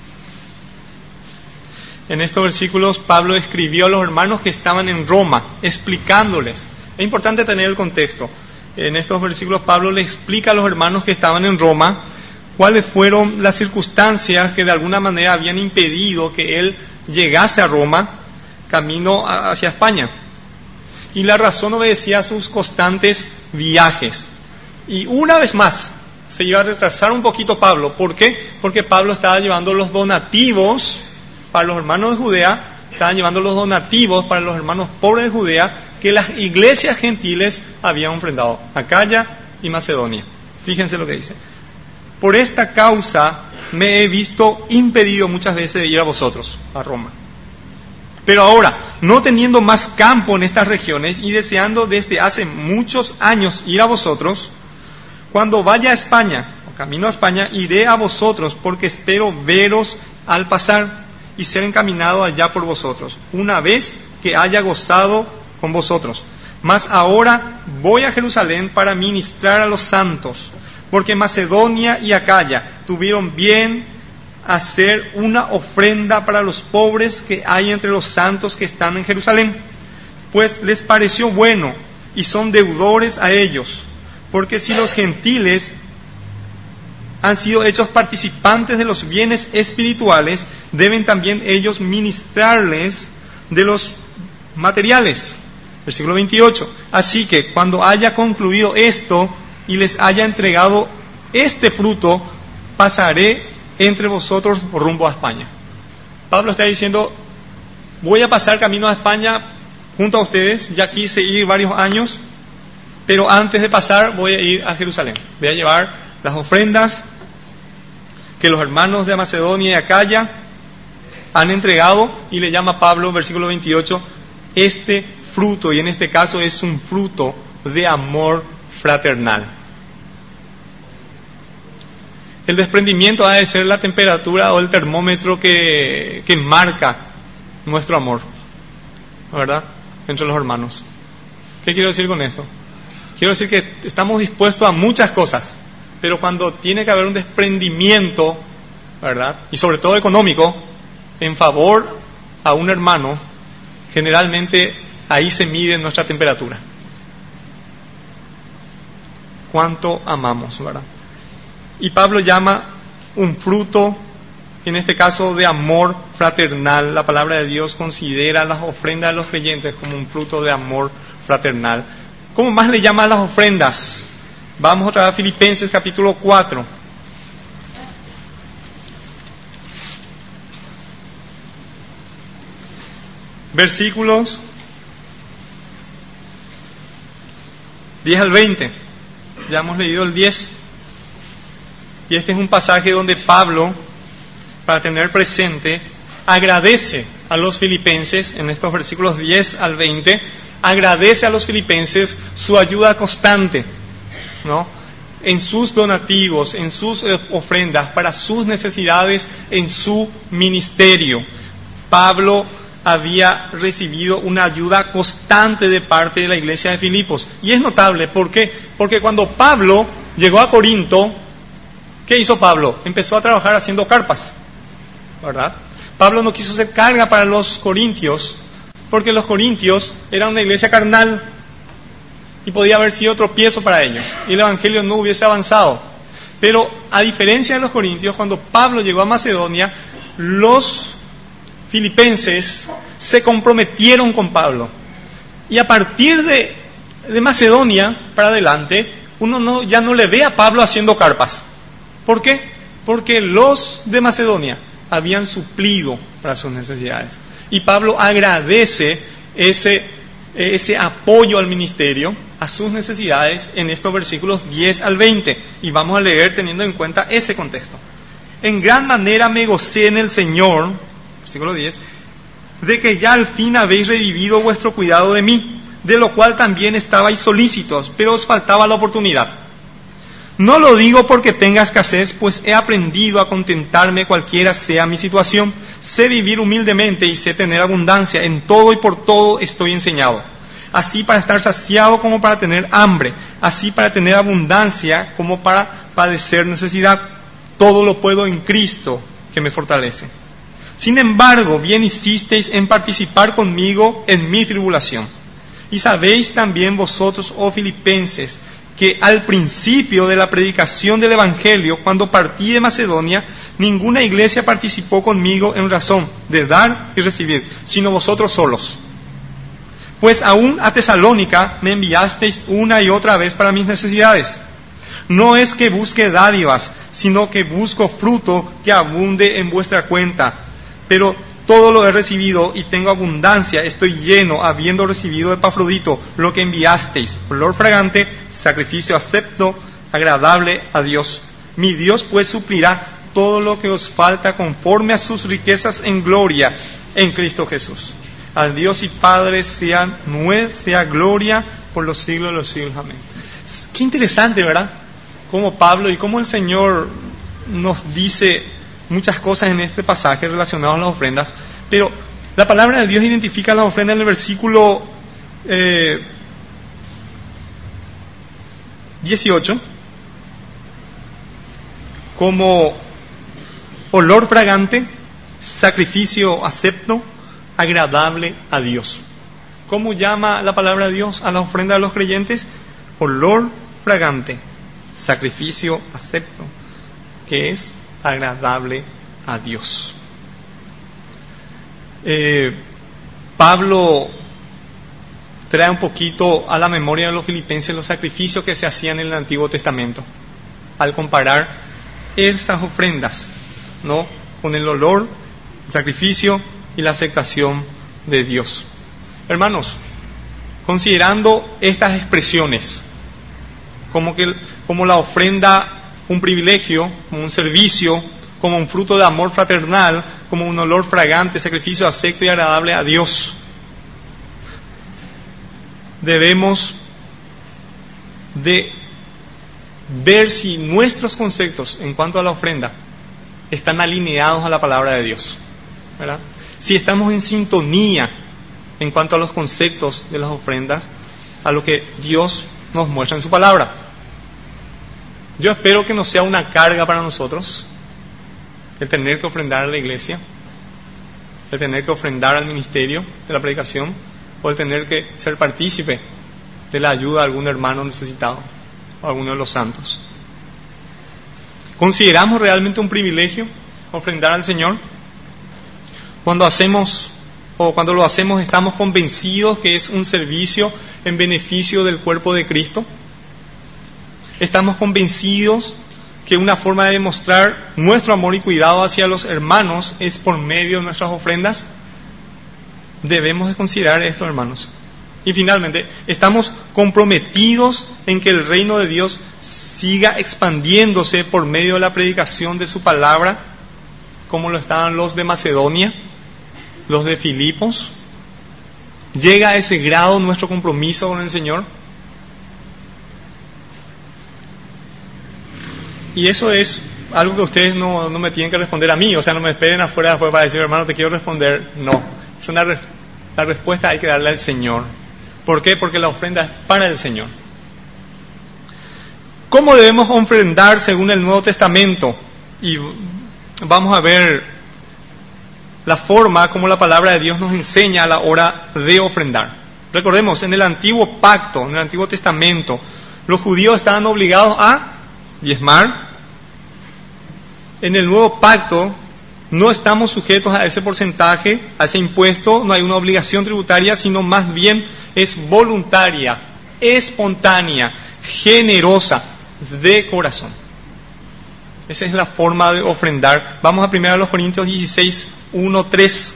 En estos versículos Pablo escribió a los hermanos que estaban en Roma, explicándoles. Es importante tener el contexto. En estos versículos Pablo le explica a los hermanos que estaban en Roma cuáles fueron las circunstancias que de alguna manera habían impedido que él llegase a Roma, camino hacia España. Y la razón obedecía a sus constantes viajes. Y una vez más se iba a retrasar un poquito Pablo. ¿Por qué? Porque Pablo estaba llevando los donativos para los hermanos de Judea, estaban llevando los donativos para los hermanos pobres de Judea que las iglesias gentiles habían ofrendado, Acaya y Macedonia. Fíjense lo que dice. Por esta causa me he visto impedido muchas veces de ir a vosotros, a Roma. Pero ahora, no teniendo más campo en estas regiones y deseando desde hace muchos años ir a vosotros, cuando vaya a España, o camino a España, iré a vosotros porque espero veros al pasar y ser encaminado allá por vosotros, una vez que haya gozado con vosotros. Mas ahora voy a Jerusalén para ministrar a los santos, porque Macedonia y Acaya tuvieron bien hacer una ofrenda para los pobres que hay entre los santos que están en Jerusalén, pues les pareció bueno y son deudores a ellos, porque si los gentiles han sido hechos participantes de los bienes espirituales, deben también ellos ministrarles de los materiales. Versículo veintiocho. Así que cuando haya concluido esto y les haya entregado este fruto, pasaré entre vosotros rumbo a España. Pablo está diciendo, voy a pasar camino a España junto a ustedes. Ya quise ir varios años, pero antes de pasar voy a ir a Jerusalén. Voy a llevar las ofrendas que los hermanos de Macedonia y Acaya han entregado, y le llama Pablo, versículo veintiocho, este fruto, y en este caso es un fruto de amor fraternal. El desprendimiento ha de ser la temperatura o el termómetro que, que marca nuestro amor, ¿verdad?, entre los hermanos. ¿Qué quiero decir con esto? Quiero decir que estamos dispuestos a muchas cosas, pero cuando tiene que haber un desprendimiento, ¿verdad?, y sobre todo económico, en favor a un hermano, generalmente ahí se mide nuestra temperatura. Cuánto amamos, ¿verdad? Y Pablo llama un fruto, en este caso de amor fraternal. La palabra de Dios considera las ofrendas de los creyentes como un fruto de amor fraternal. ¿Cómo más le llama a las ofrendas? Vamos otra vez a Filipenses capítulo cuatro. Versículos diez al veinte. Ya hemos leído el diez. Y este es un pasaje donde Pablo, para tener presente, agradece a los filipenses, en estos versículos diez al veinte, agradece a los filipenses su ayuda constante, ¿no?, en sus donativos, en sus ofrendas, para sus necesidades, en su ministerio. Pablo había recibido una ayuda constante de parte de la iglesia de Filipos. Y es notable, ¿por qué? Porque cuando Pablo llegó a Corinto, ¿qué hizo Pablo? Empezó a trabajar haciendo carpas, ¿verdad? Pablo no quiso hacer carga para los corintios, porque los corintios eran una iglesia carnal y podía haber sido tropiezo para ellos, y el evangelio no hubiese avanzado. Pero a diferencia de los corintios, cuando Pablo llegó a Macedonia, los filipenses se comprometieron con Pablo, y a partir de, de Macedonia para adelante, uno no, ya no le ve a Pablo haciendo carpas. ¿Por qué? Porque los de Macedonia habían suplido para sus necesidades. Y Pablo agradece ese, ese apoyo al ministerio, a sus necesidades, en estos versículos diez al veinte. Y vamos a leer teniendo en cuenta ese contexto. En gran manera me gocé en el Señor, versículo diez, de que ya al fin habéis revivido vuestro cuidado de mí, de lo cual también estabais solícitos, pero os faltaba la oportunidad. No lo digo porque tenga escasez, pues he aprendido a contentarme cualquiera sea mi situación. Sé vivir humildemente y sé tener abundancia. En todo y por todo estoy enseñado. Así para estar saciado como para tener hambre. Así para tener abundancia como para padecer necesidad. Todo lo puedo en Cristo que me fortalece. Sin embargo, bien hicisteis en participar conmigo en mi tribulación. Y sabéis también vosotros, oh filipenses, que al principio de la predicación del Evangelio, cuando partí de Macedonia, ninguna iglesia participó conmigo en razón de dar y recibir, sino vosotros solos. Pues aún a Tesalónica me enviasteis una y otra vez para mis necesidades. No es que busque dádivas, sino que busco fruto que abunde en vuestra cuenta. Pero todo lo he recibido y tengo abundancia, estoy lleno, habiendo recibido de Epafrodito lo que enviasteis, olor fragante, sacrificio acepto, agradable a Dios. Mi Dios pues suplirá todo lo que os falta conforme a sus riquezas en gloria en Cristo Jesús. Al Dios y Padre sea, nue, sea gloria por los siglos de los siglos. Amén. Qué interesante, ¿verdad? Cómo Pablo y cómo el Señor nos dice muchas cosas en este pasaje relacionadas a las ofrendas, pero la palabra de Dios identifica las ofrendas en el versículo eh, dieciocho como olor fragante, sacrificio acepto, agradable a Dios. ¿Cómo llama la palabra de Dios a la ofrenda de los creyentes? Olor fragante, sacrificio acepto, que es agradable a Dios. Eh, Pablo trae un poquito a la memoria de los filipenses los sacrificios que se hacían en el Antiguo Testamento, al comparar estas ofrendas, ¿no?, con el olor, el sacrificio y la aceptación de Dios. Hermanos, considerando estas expresiones como, que, como la ofrenda un privilegio, como un servicio, como un fruto de amor fraternal, como un olor fragante, sacrificio acepto y agradable a Dios, debemos de ver si nuestros conceptos en cuanto a la ofrenda están alineados a la palabra de Dios, ¿verdad? Si estamos en sintonía en cuanto a los conceptos de las ofrendas, a lo que Dios nos muestra en su palabra. Yo espero que no sea una carga para nosotros el tener que ofrendar a la iglesia, el tener que ofrendar al ministerio de la predicación, o el tener que ser partícipe de la ayuda a algún hermano necesitado, o a alguno de los santos. ¿Consideramos realmente un privilegio ofrendar al Señor? Cuando hacemos, o cuando lo hacemos, ¿estamos convencidos que es un servicio en beneficio del cuerpo de Cristo? ¿Estamos convencidos que una forma de demostrar nuestro amor y cuidado hacia los hermanos es por medio de nuestras ofrendas? Debemos de considerar esto, hermanos. Y finalmente, ¿estamos comprometidos en que el reino de Dios siga expandiéndose por medio de la predicación de su palabra, como lo estaban los de Macedonia, los de Filipos? ¿Llega a ese grado nuestro compromiso con el Señor? Y eso es algo que ustedes no, no me tienen que responder a mí, o sea, no me esperen afuera después para decir, hermano, te quiero responder. No, es una, la respuesta hay que darle al Señor. ¿Por qué? Porque la ofrenda es para el Señor. ¿Cómo debemos ofrendar según el Nuevo Testamento? Y vamos a ver la forma como la palabra de Dios nos enseña a la hora de ofrendar. Recordemos, en el Antiguo Pacto, en el Antiguo Testamento, los judíos estaban obligados a diezmar. En el Nuevo Pacto no estamos sujetos a ese porcentaje, a ese impuesto, no hay una obligación tributaria, sino más bien es voluntaria, espontánea, generosa, de corazón. Esa es la forma de ofrendar. Vamos a primero a los Corintios dieciséis, uno, tres.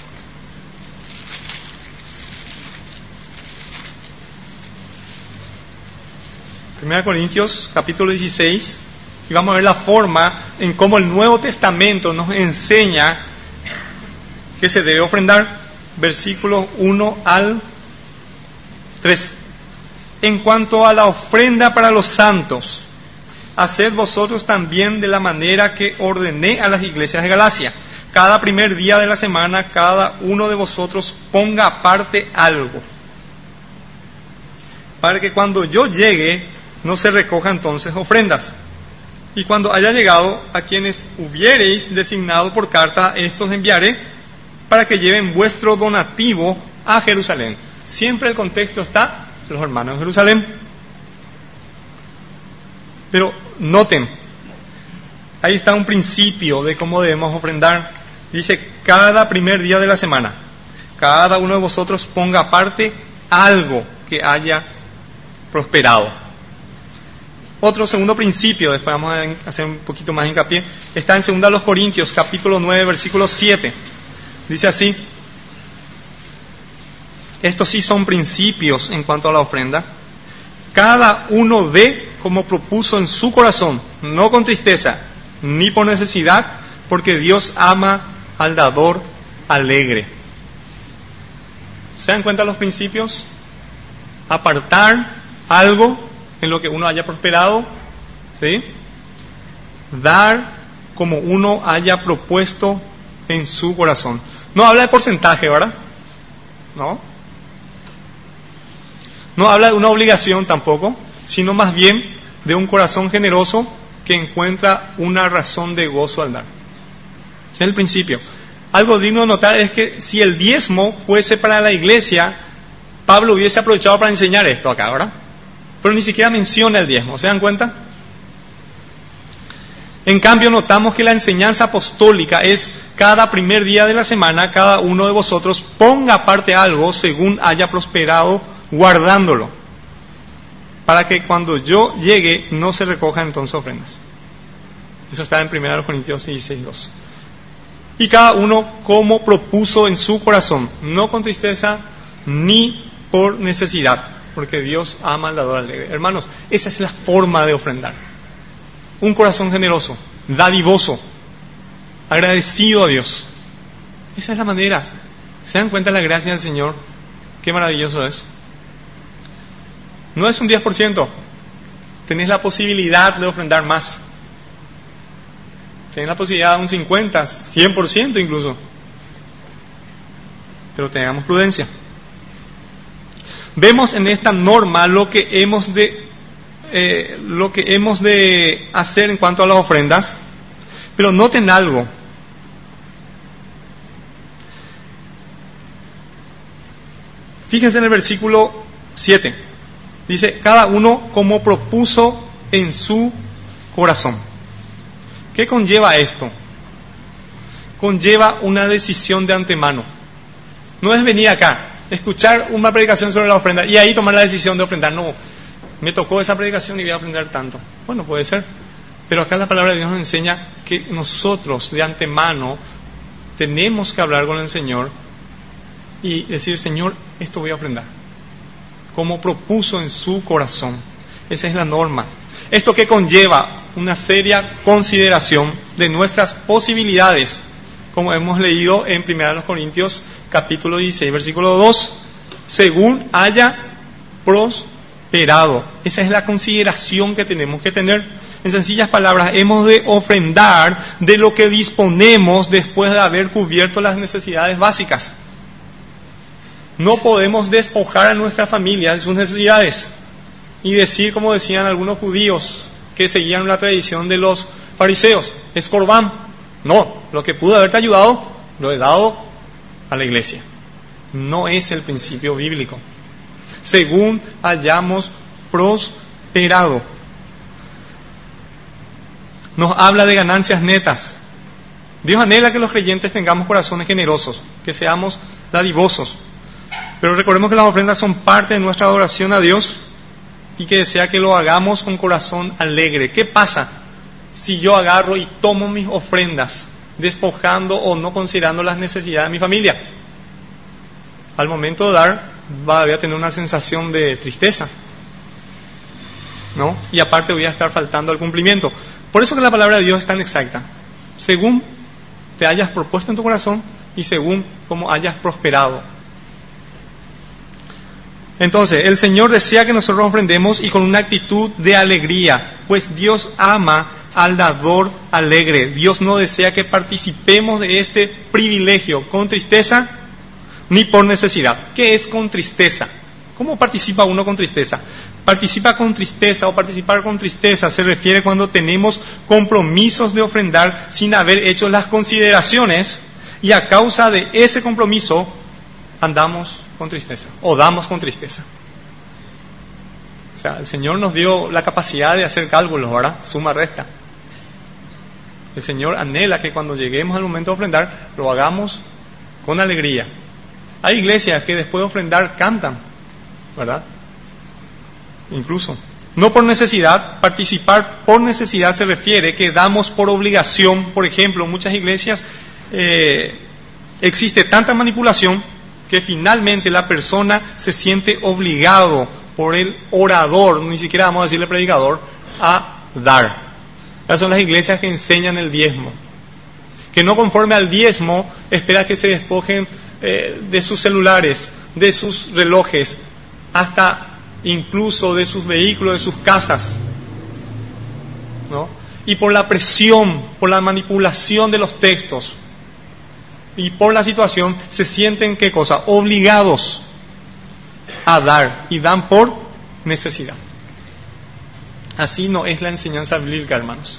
primero Corintios capítulo dieciséis, y vamos a ver la forma en cómo el Nuevo Testamento nos enseña que se debe ofrendar. Versículos uno al tres. En cuanto a la ofrenda para los santos, haced vosotros también de la manera que ordené a las iglesias de Galacia. Cada primer día de la semana, cada uno de vosotros ponga aparte algo, para que cuando yo llegue, no se recoja entonces ofrendas. Y cuando haya llegado, a quienes hubiereis designado por carta, estos enviaré, para que lleven vuestro donativo a Jerusalén. Siempre el contexto está los hermanos de Jerusalén. Pero noten, ahí está un principio de cómo debemos ofrendar. Dice, cada primer día de la semana, cada uno de vosotros ponga aparte algo que haya prosperado. Otro segundo principio, después vamos a hacer un poquito más hincapié, está en segunda los Corintios, capítulo nueve, versículo siete. Dice así: estos sí son principios en cuanto a la ofrenda. Cada uno dé como propuso en su corazón, no con tristeza, ni por necesidad, porque Dios ama al dador alegre. ¿Se dan cuenta los principios? Apartar algo en lo que uno haya prosperado, ¿sí? Dar como uno haya propuesto en su corazón. No habla de porcentaje, ¿verdad? No. No habla de una obligación tampoco, sino más bien de un corazón generoso que encuentra una razón de gozo al dar. Ese es el principio. Algo digno de notar es que si el diezmo fuese para la iglesia, Pablo hubiese aprovechado para enseñar esto acá, ¿verdad? Pero ni siquiera menciona el diezmo, ¿se dan cuenta? En cambio, notamos que la enseñanza apostólica es: cada primer día de la semana, cada uno de vosotros ponga aparte algo según haya prosperado, guardándolo, para que cuando yo llegue no se recoja entonces ofrendas. Eso está en primero Corintios dieciséis, dos. Y cada uno como propuso en su corazón, no con tristeza, ni por necesidad, porque Dios ama al dador alegre. Hermanos, esa es la forma de ofrendar. Un corazón generoso, dadivoso, agradecido a Dios. Esa es la manera. ¿Se dan cuenta de la gracia del Señor? Qué maravilloso es. No es un diez por ciento. Tenés la posibilidad de ofrendar más. Tenés la posibilidad de un cincuenta, cien por ciento incluso. Pero tengamos prudencia. Vemos en esta norma lo que hemos de eh, lo que hemos de hacer en cuanto a las ofrendas. Pero noten algo. Fíjense en el versículo siete. Dice, cada uno como propuso en su corazón. ¿Qué conlleva esto? Conlleva una decisión de antemano. No es venir acá, escuchar una predicación sobre la ofrenda y ahí tomar la decisión de ofrendar. No, me tocó esa predicación y voy a ofrendar tanto. Bueno, puede ser. Pero acá la palabra de Dios nos enseña que nosotros de antemano tenemos que hablar con el Señor y decir, Señor, esto voy a ofrendar. Como propuso en su corazón. Esa es la norma. Esto que conlleva una seria consideración de nuestras posibilidades, como hemos leído en primera Corintios capítulo dieciséis, versículo dos, según haya prosperado. Esa es la consideración que tenemos que tener. En sencillas palabras, hemos de ofrendar de lo que disponemos después de haber cubierto las necesidades básicas. No podemos despojar a nuestra familia de sus necesidades y decir, como decían algunos judíos que seguían la tradición de los fariseos, es corbán. No, lo que pudo haberte ayudado, lo he dado a la iglesia. No es el principio bíblico. Según hayamos prosperado. Nos habla de ganancias netas. Dios anhela que los creyentes tengamos corazones generosos, que seamos dadivosos. Pero recordemos que las ofrendas son parte de nuestra adoración a Dios y que desea que lo hagamos con corazón alegre. ¿Qué pasa si yo agarro y tomo mis ofrendas despojando o no considerando las necesidades de mi familia? Al momento de dar, voy a tener una sensación de tristeza, ¿no? Y aparte voy a estar faltando al cumplimiento. Por eso que la palabra de Dios es tan exacta. Según te hayas propuesto en tu corazón y según cómo hayas prosperado. Entonces, el Señor desea que nosotros ofrendemos y con una actitud de alegría, pues Dios ama al dador alegre. Dios no desea que participemos de este privilegio con tristeza ni por necesidad. ¿Qué es con tristeza? ¿Cómo participa uno con tristeza? Participa con tristeza o participar con tristeza se refiere cuando tenemos compromisos de ofrendar sin haber hecho las consideraciones y a causa de ese compromiso andamos con tristeza o damos con tristeza. O sea, el Señor nos dio la capacidad de hacer cálculos, ¿verdad? Suma, resta. El Señor anhela que cuando lleguemos al momento de ofrendar lo hagamos con alegría. Hay iglesias que después de ofrendar cantan, ¿verdad? Incluso. No por necesidad. Participar por necesidad se refiere que damos por obligación. Por ejemplo, en muchas iglesias eh, existe tanta manipulación que finalmente la persona se siente obligado por el orador, ni siquiera vamos a decirle predicador, a dar. Esas son las iglesias que enseñan el diezmo. Que no conforme al diezmo espera que se despojen eh, de sus celulares, de sus relojes, hasta incluso de sus vehículos, de sus casas, ¿no? Y por la presión, por la manipulación de los textos y por la situación, se sienten, ¿qué cosa? Obligados a dar y dan por necesidad. Así no es la enseñanza bíblica, hermanos.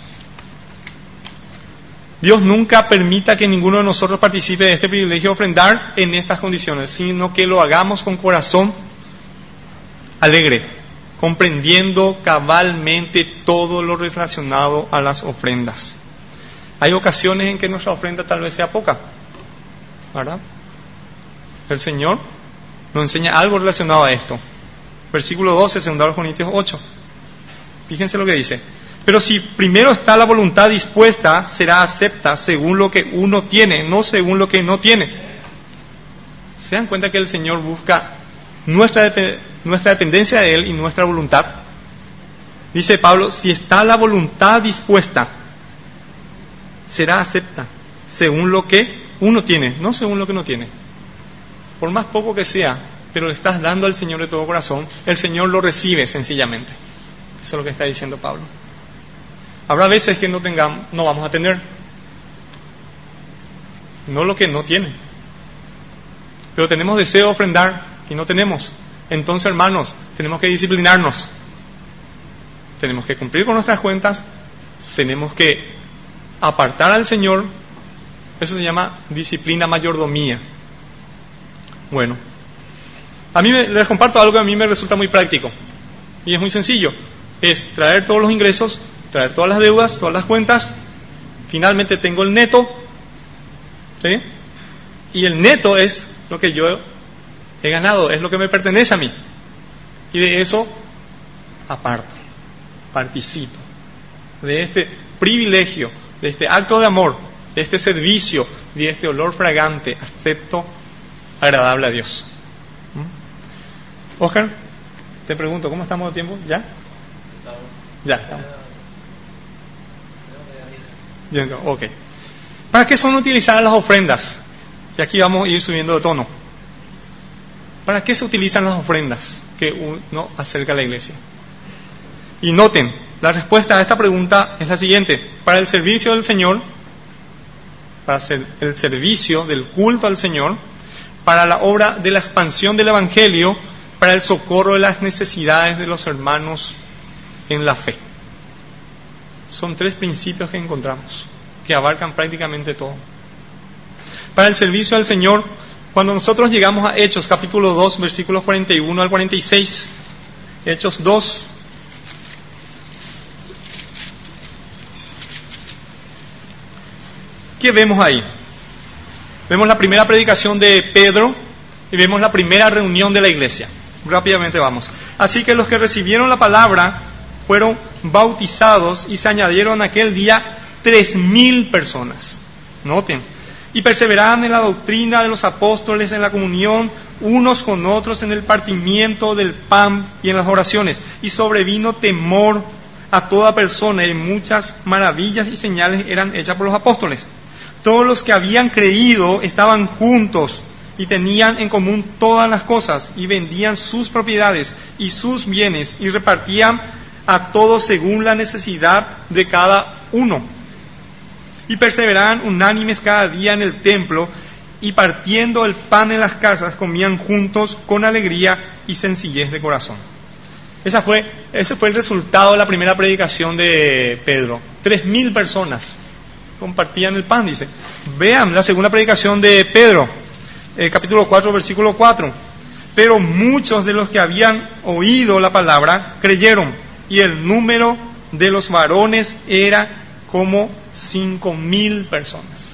Dios nunca permita que ninguno de nosotros participe de este privilegio de ofrendar en estas condiciones, sino que lo hagamos con corazón alegre, comprendiendo cabalmente todo lo relacionado a las ofrendas. Hay ocasiones en que nuestra ofrenda tal vez sea poca, ¿verdad? El Señor nos enseña algo relacionado a esto. Versículo doce, segunda Corintios ocho. Fíjense lo que dice. Pero si primero está la voluntad dispuesta, será acepta según lo que uno tiene, no según lo que no tiene. ¿Se dan cuenta que el Señor busca nuestra, nuestra dependencia de Él y nuestra voluntad? Dice Pablo, si está la voluntad dispuesta, será acepta según lo que uno tiene, no según lo que no tiene. Por más poco que sea, pero le estás dando al Señor de todo corazón, el Señor lo recibe sencillamente. Eso es lo que está diciendo Pablo. Habrá veces que no tengamos, no vamos a tener, no lo que no tiene, pero tenemos deseo de ofrendar y no tenemos. Entonces, hermanos, tenemos que disciplinarnos, tenemos que cumplir con nuestras cuentas, tenemos que apartar al Señor. Eso se llama disciplina mayordomía. Bueno, a mí me, les comparto algo que a mí me resulta muy práctico y es muy sencillo. Es traer todos los ingresos, traer todas las deudas, todas las cuentas. Finalmente tengo el neto, ¿sí? Y el neto es lo que yo he ganado, es lo que me pertenece a mí. Y de eso aparto, participo de este privilegio, de este acto de amor, de este servicio, de este olor fragante, acepto, agradable a Dios. ¿Mm? Oscar, te pregunto, ¿cómo estamos de tiempo? ¿Ya? Ya estamos. Ya, ok. ¿Para qué son utilizadas las ofrendas? Y aquí vamos a ir subiendo de tono. ¿Para qué se utilizan las ofrendas que uno acerca a la iglesia? Y noten, la respuesta a esta pregunta es la siguiente: para el servicio del Señor, para hacer el servicio del culto al Señor, para la obra de la expansión del Evangelio, para el socorro de las necesidades de los hermanos en la fe. Son tres principios que encontramos, que abarcan prácticamente todo. Para el servicio al Señor, cuando nosotros llegamos a Hechos capítulo dos, versículos cuarenta y uno al cuarenta y seis, Hechos dos, ¿qué vemos ahí? Vemos la primera predicación de Pedro y vemos la primera reunión de la iglesia. Rápidamente vamos. Así que los que recibieron la palabra fueron bautizados y se añadieron aquel día tres mil personas. Noten. Y perseveraban en la doctrina de los apóstoles, en la comunión unos con otros, en el partimiento del pan y en las oraciones. Y sobrevino temor a toda persona, y muchas maravillas y señales eran hechas por los apóstoles. Todos los que habían creído estaban juntos y tenían en común todas las cosas, y vendían sus propiedades y sus bienes y repartían a todos según la necesidad de cada uno. Y perseveraban unánimes cada día en el templo, y partiendo el pan en las casas comían juntos con alegría y sencillez de corazón. Esa fue, ese fue el resultado de la primera predicación de Pedro. Tres mil personas compartían el pan, dice. Vean la segunda predicación de Pedro, eh, capítulo cuatro, versículo cuatro. Pero muchos de los que habían oído la palabra creyeron, y el número de los varones era como cinco mil personas.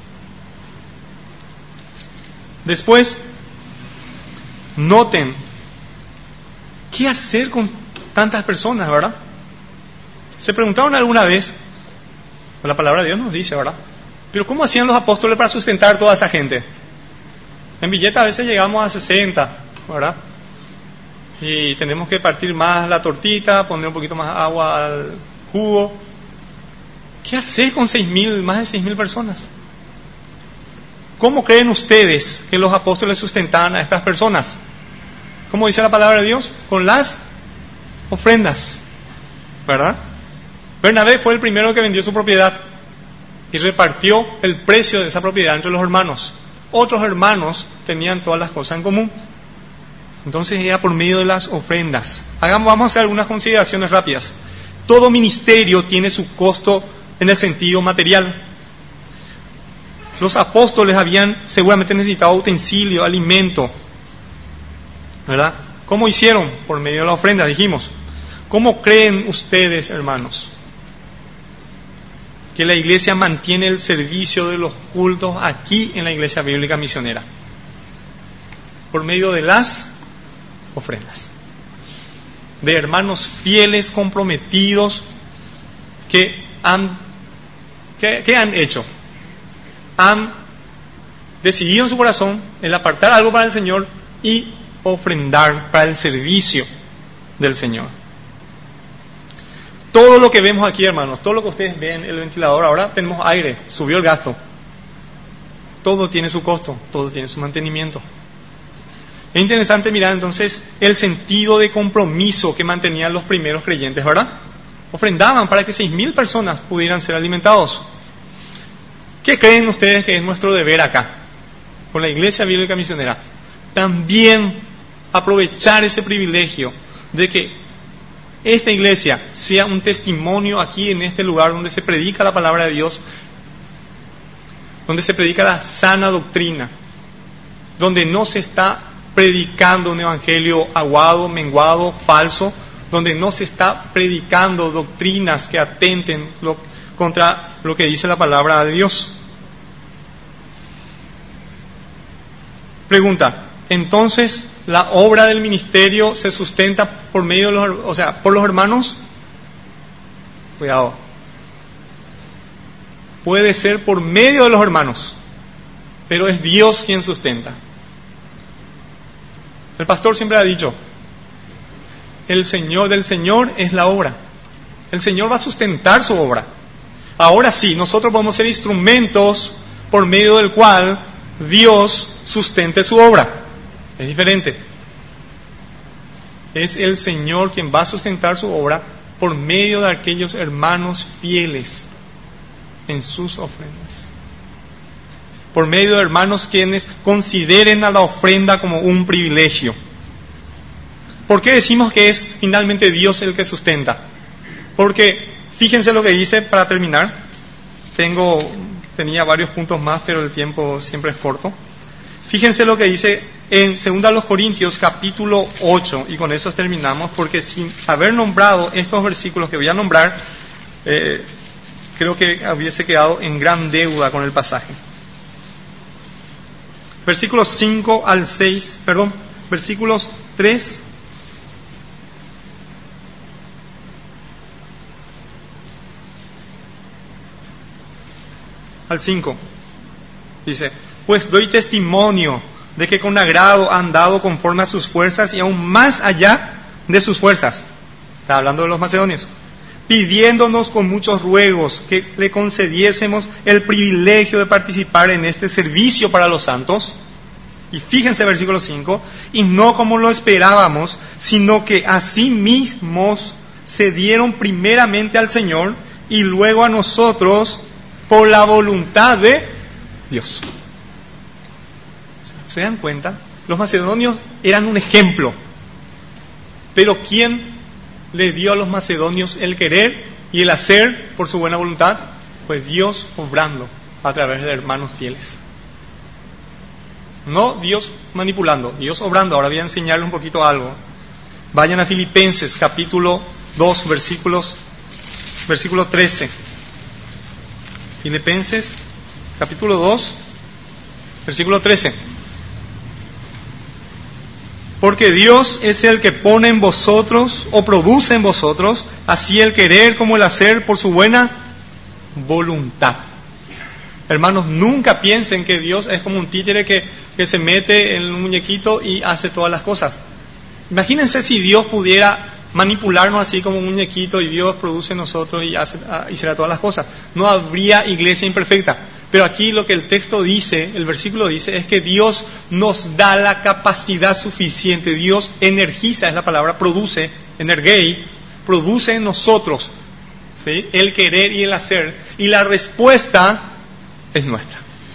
Después, noten, ¿qué hacer con tantas personas, verdad? ¿Se preguntaron alguna vez? La palabra de Dios nos dice, ¿verdad? Pero ¿cómo hacían los apóstoles para sustentar toda esa gente? En Villeta a veces llegamos a sesenta, ¿verdad? Y tenemos que partir más la tortita, poner un poquito más agua al jugo. ¿Qué haces con seis mil, más de seis mil personas? ¿Cómo creen ustedes que los apóstoles sustentaban a estas personas? ¿Cómo dice la palabra de Dios? Con las ofrendas, ¿verdad? Bernabé fue el primero que vendió su propiedad y repartió el precio de esa propiedad entre los hermanos. Otros hermanos tenían todas las cosas en común. Entonces era por medio de las ofrendas. Hagamos, vamos a hacer algunas consideraciones rápidas. Todo ministerio tiene su costo en el sentido material. Los apóstoles habían seguramente necesitado utensilio, alimento, ¿verdad? ¿Cómo hicieron? Por medio de la ofrenda, dijimos. ¿Cómo creen ustedes, hermanos, que la iglesia mantiene el servicio de los cultos aquí en la Iglesia Bíblica Misionera? Por medio de las ofrendas, de hermanos fieles, comprometidos, que han, que, que han hecho, han decidido en su corazón el apartar algo para el Señor y ofrendar para el servicio del Señor. Todo lo que vemos aquí, hermanos, todo lo que ustedes ven en el ventilador, ahora tenemos aire, subió el gasto. Todo tiene su costo, todo tiene su mantenimiento. Es interesante mirar entonces el sentido de compromiso que mantenían los primeros creyentes, ¿verdad? Ofrendaban para que seis mil personas pudieran ser alimentados. ¿Qué creen ustedes que es nuestro deber acá, con la Iglesia Bíblica Misionera? También aprovechar ese privilegio de que esta iglesia sea un testimonio aquí en este lugar donde se predica la palabra de Dios, donde se predica la sana doctrina, donde no se está predicando un evangelio aguado, menguado, falso, donde no se está predicando doctrinas que atenten lo, contra lo que dice la palabra de Dios. Pregunta: entonces, ¿la obra del ministerio se sustenta por medio de los, o sea, por los hermanos? Cuidado. Puede ser por medio de los hermanos, pero es Dios quien sustenta. El pastor siempre ha dicho: el Señor del Señor es la obra. El Señor va a sustentar su obra. Ahora sí, nosotros podemos ser instrumentos por medio del cual Dios sustente su obra. Es diferente. Es el Señor quien va a sustentar su obra por medio de aquellos hermanos fieles en sus ofrendas. Por medio de hermanos quienes consideren a la ofrenda como un privilegio. ¿Por qué decimos que es finalmente Dios el que sustenta? Porque fíjense lo que dice para terminar. Tengo, tenía varios puntos más, pero el tiempo siempre es corto. Fíjense lo que dice en segunda los Corintios capítulo ocho, y con eso terminamos, porque sin haber nombrado estos versículos que voy a nombrar, eh, creo que hubiese quedado en gran deuda con el pasaje. Versículos cinco al seis, perdón, versículos tres al cinco. Dice: pues doy testimonio de que con agrado han dado conforme a sus fuerzas y aún más allá de sus fuerzas. Está hablando de los macedonios. Pidiéndonos con muchos ruegos que le concediésemos el privilegio de participar en este servicio para los santos. Y fíjense versículo cinco. Y no como lo esperábamos, sino que a sí mismos se dieron primeramente al Señor y luego a nosotros por la voluntad de Dios. ¿Se dan cuenta? Los macedonios eran un ejemplo. Pero ¿quién le dio a los macedonios el querer y el hacer por su buena voluntad? Pues Dios obrando a través de hermanos fieles. No Dios manipulando, Dios obrando. Ahora voy a enseñarles un poquito algo. Vayan a Filipenses capítulo dos, versículos, versículo trece. Filipenses capítulo dos, versículo trece. Porque Dios es el que pone en vosotros o produce en vosotros así el querer como el hacer por su buena voluntad. Hermanos, nunca piensen que Dios es como un títere que, que se mete en un muñequito y hace todas las cosas. Imagínense si Dios pudiera manipularnos así como un muñequito y Dios produce en nosotros y hace, hiciera todas las cosas. No habría iglesia imperfecta. Pero aquí lo que el texto dice, el versículo dice, es que Dios nos da la capacidad suficiente. Dios energiza, es la palabra, produce, energei, produce en nosotros, ¿sí?, el querer y el hacer. Y la respuesta es nuestra.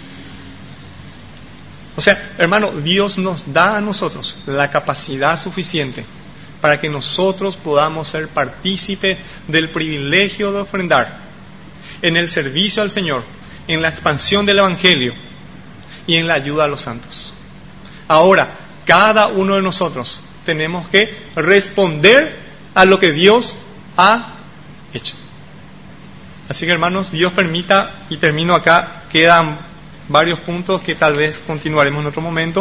O sea, hermano, Dios nos da a nosotros la capacidad suficiente para que nosotros podamos ser partícipes del privilegio de ofrendar en el servicio al Señor, en la expansión del Evangelio y en la ayuda a los santos. Ahora, cada uno de nosotros tenemos que responder a lo que Dios ha hecho. Así que, hermanos, Dios permita, y termino acá, quedan varios puntos que tal vez continuaremos en otro momento.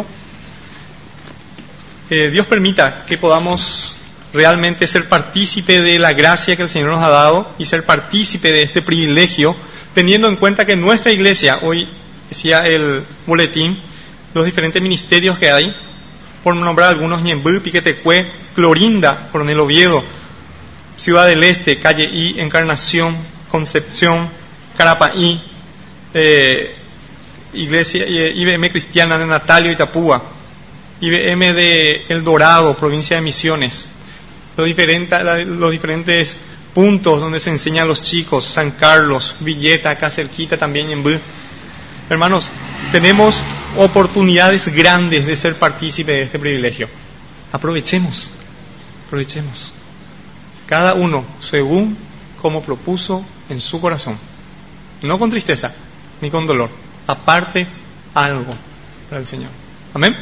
Eh, Dios permita que podamos realmente ser partícipe de la gracia que el Señor nos ha dado y ser partícipe de este privilegio, teniendo en cuenta que nuestra iglesia hoy decía el boletín, los diferentes ministerios que hay, por nombrar algunos: Ñembú, Piquetecue, Clorinda, Coronel Oviedo, Ciudad del Este, Calle I, Encarnación, Concepción, Carapaí, eh, Iglesia, eh, I B M Cristiana de Natalio, Itapúa, I B M de El Dorado, provincia de Misiones, los diferentes, los diferentes puntos donde se enseña a los chicos: San Carlos, Villeta, acá cerquita también en B. Hermanos, tenemos oportunidades grandes de ser partícipe de este privilegio. Aprovechemos, aprovechemos. Cada uno según como propuso en su corazón. No con tristeza, ni con dolor. Aparte algo para el Señor. Amén.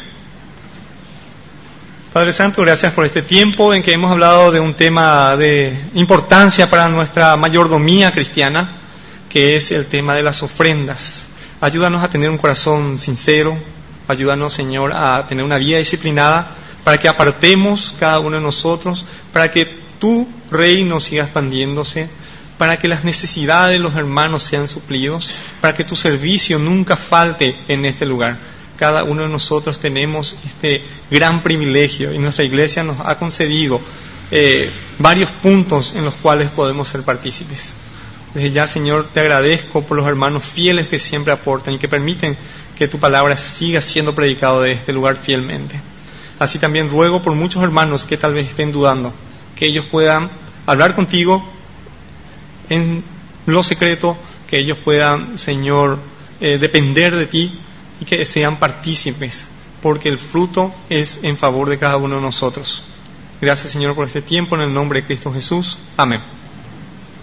Padre Santo, gracias por este tiempo en que hemos hablado de un tema de importancia para nuestra mayordomía cristiana, que es el tema de las ofrendas. Ayúdanos a tener un corazón sincero, ayúdanos, Señor, a tener una vida disciplinada, para que apartemos cada uno de nosotros, para que tu reino siga expandiéndose, para que las necesidades de los hermanos sean suplidos, para que tu servicio nunca falte en este lugar. Cada uno de nosotros tenemos este gran privilegio y nuestra iglesia nos ha concedido eh, varios puntos en los cuales podemos ser partícipes. Desde ya, Señor, te agradezco por los hermanos fieles que siempre aportan y que permiten que tu palabra siga siendo predicado de este lugar fielmente. Así también ruego por muchos hermanos que tal vez estén dudando, que ellos puedan hablar contigo en lo secreto, que ellos puedan, Señor, eh, depender de ti, y que sean partícipes, porque el fruto es en favor de cada uno de nosotros. Gracias, Señor, por este tiempo, en el nombre de Cristo Jesús. Amén.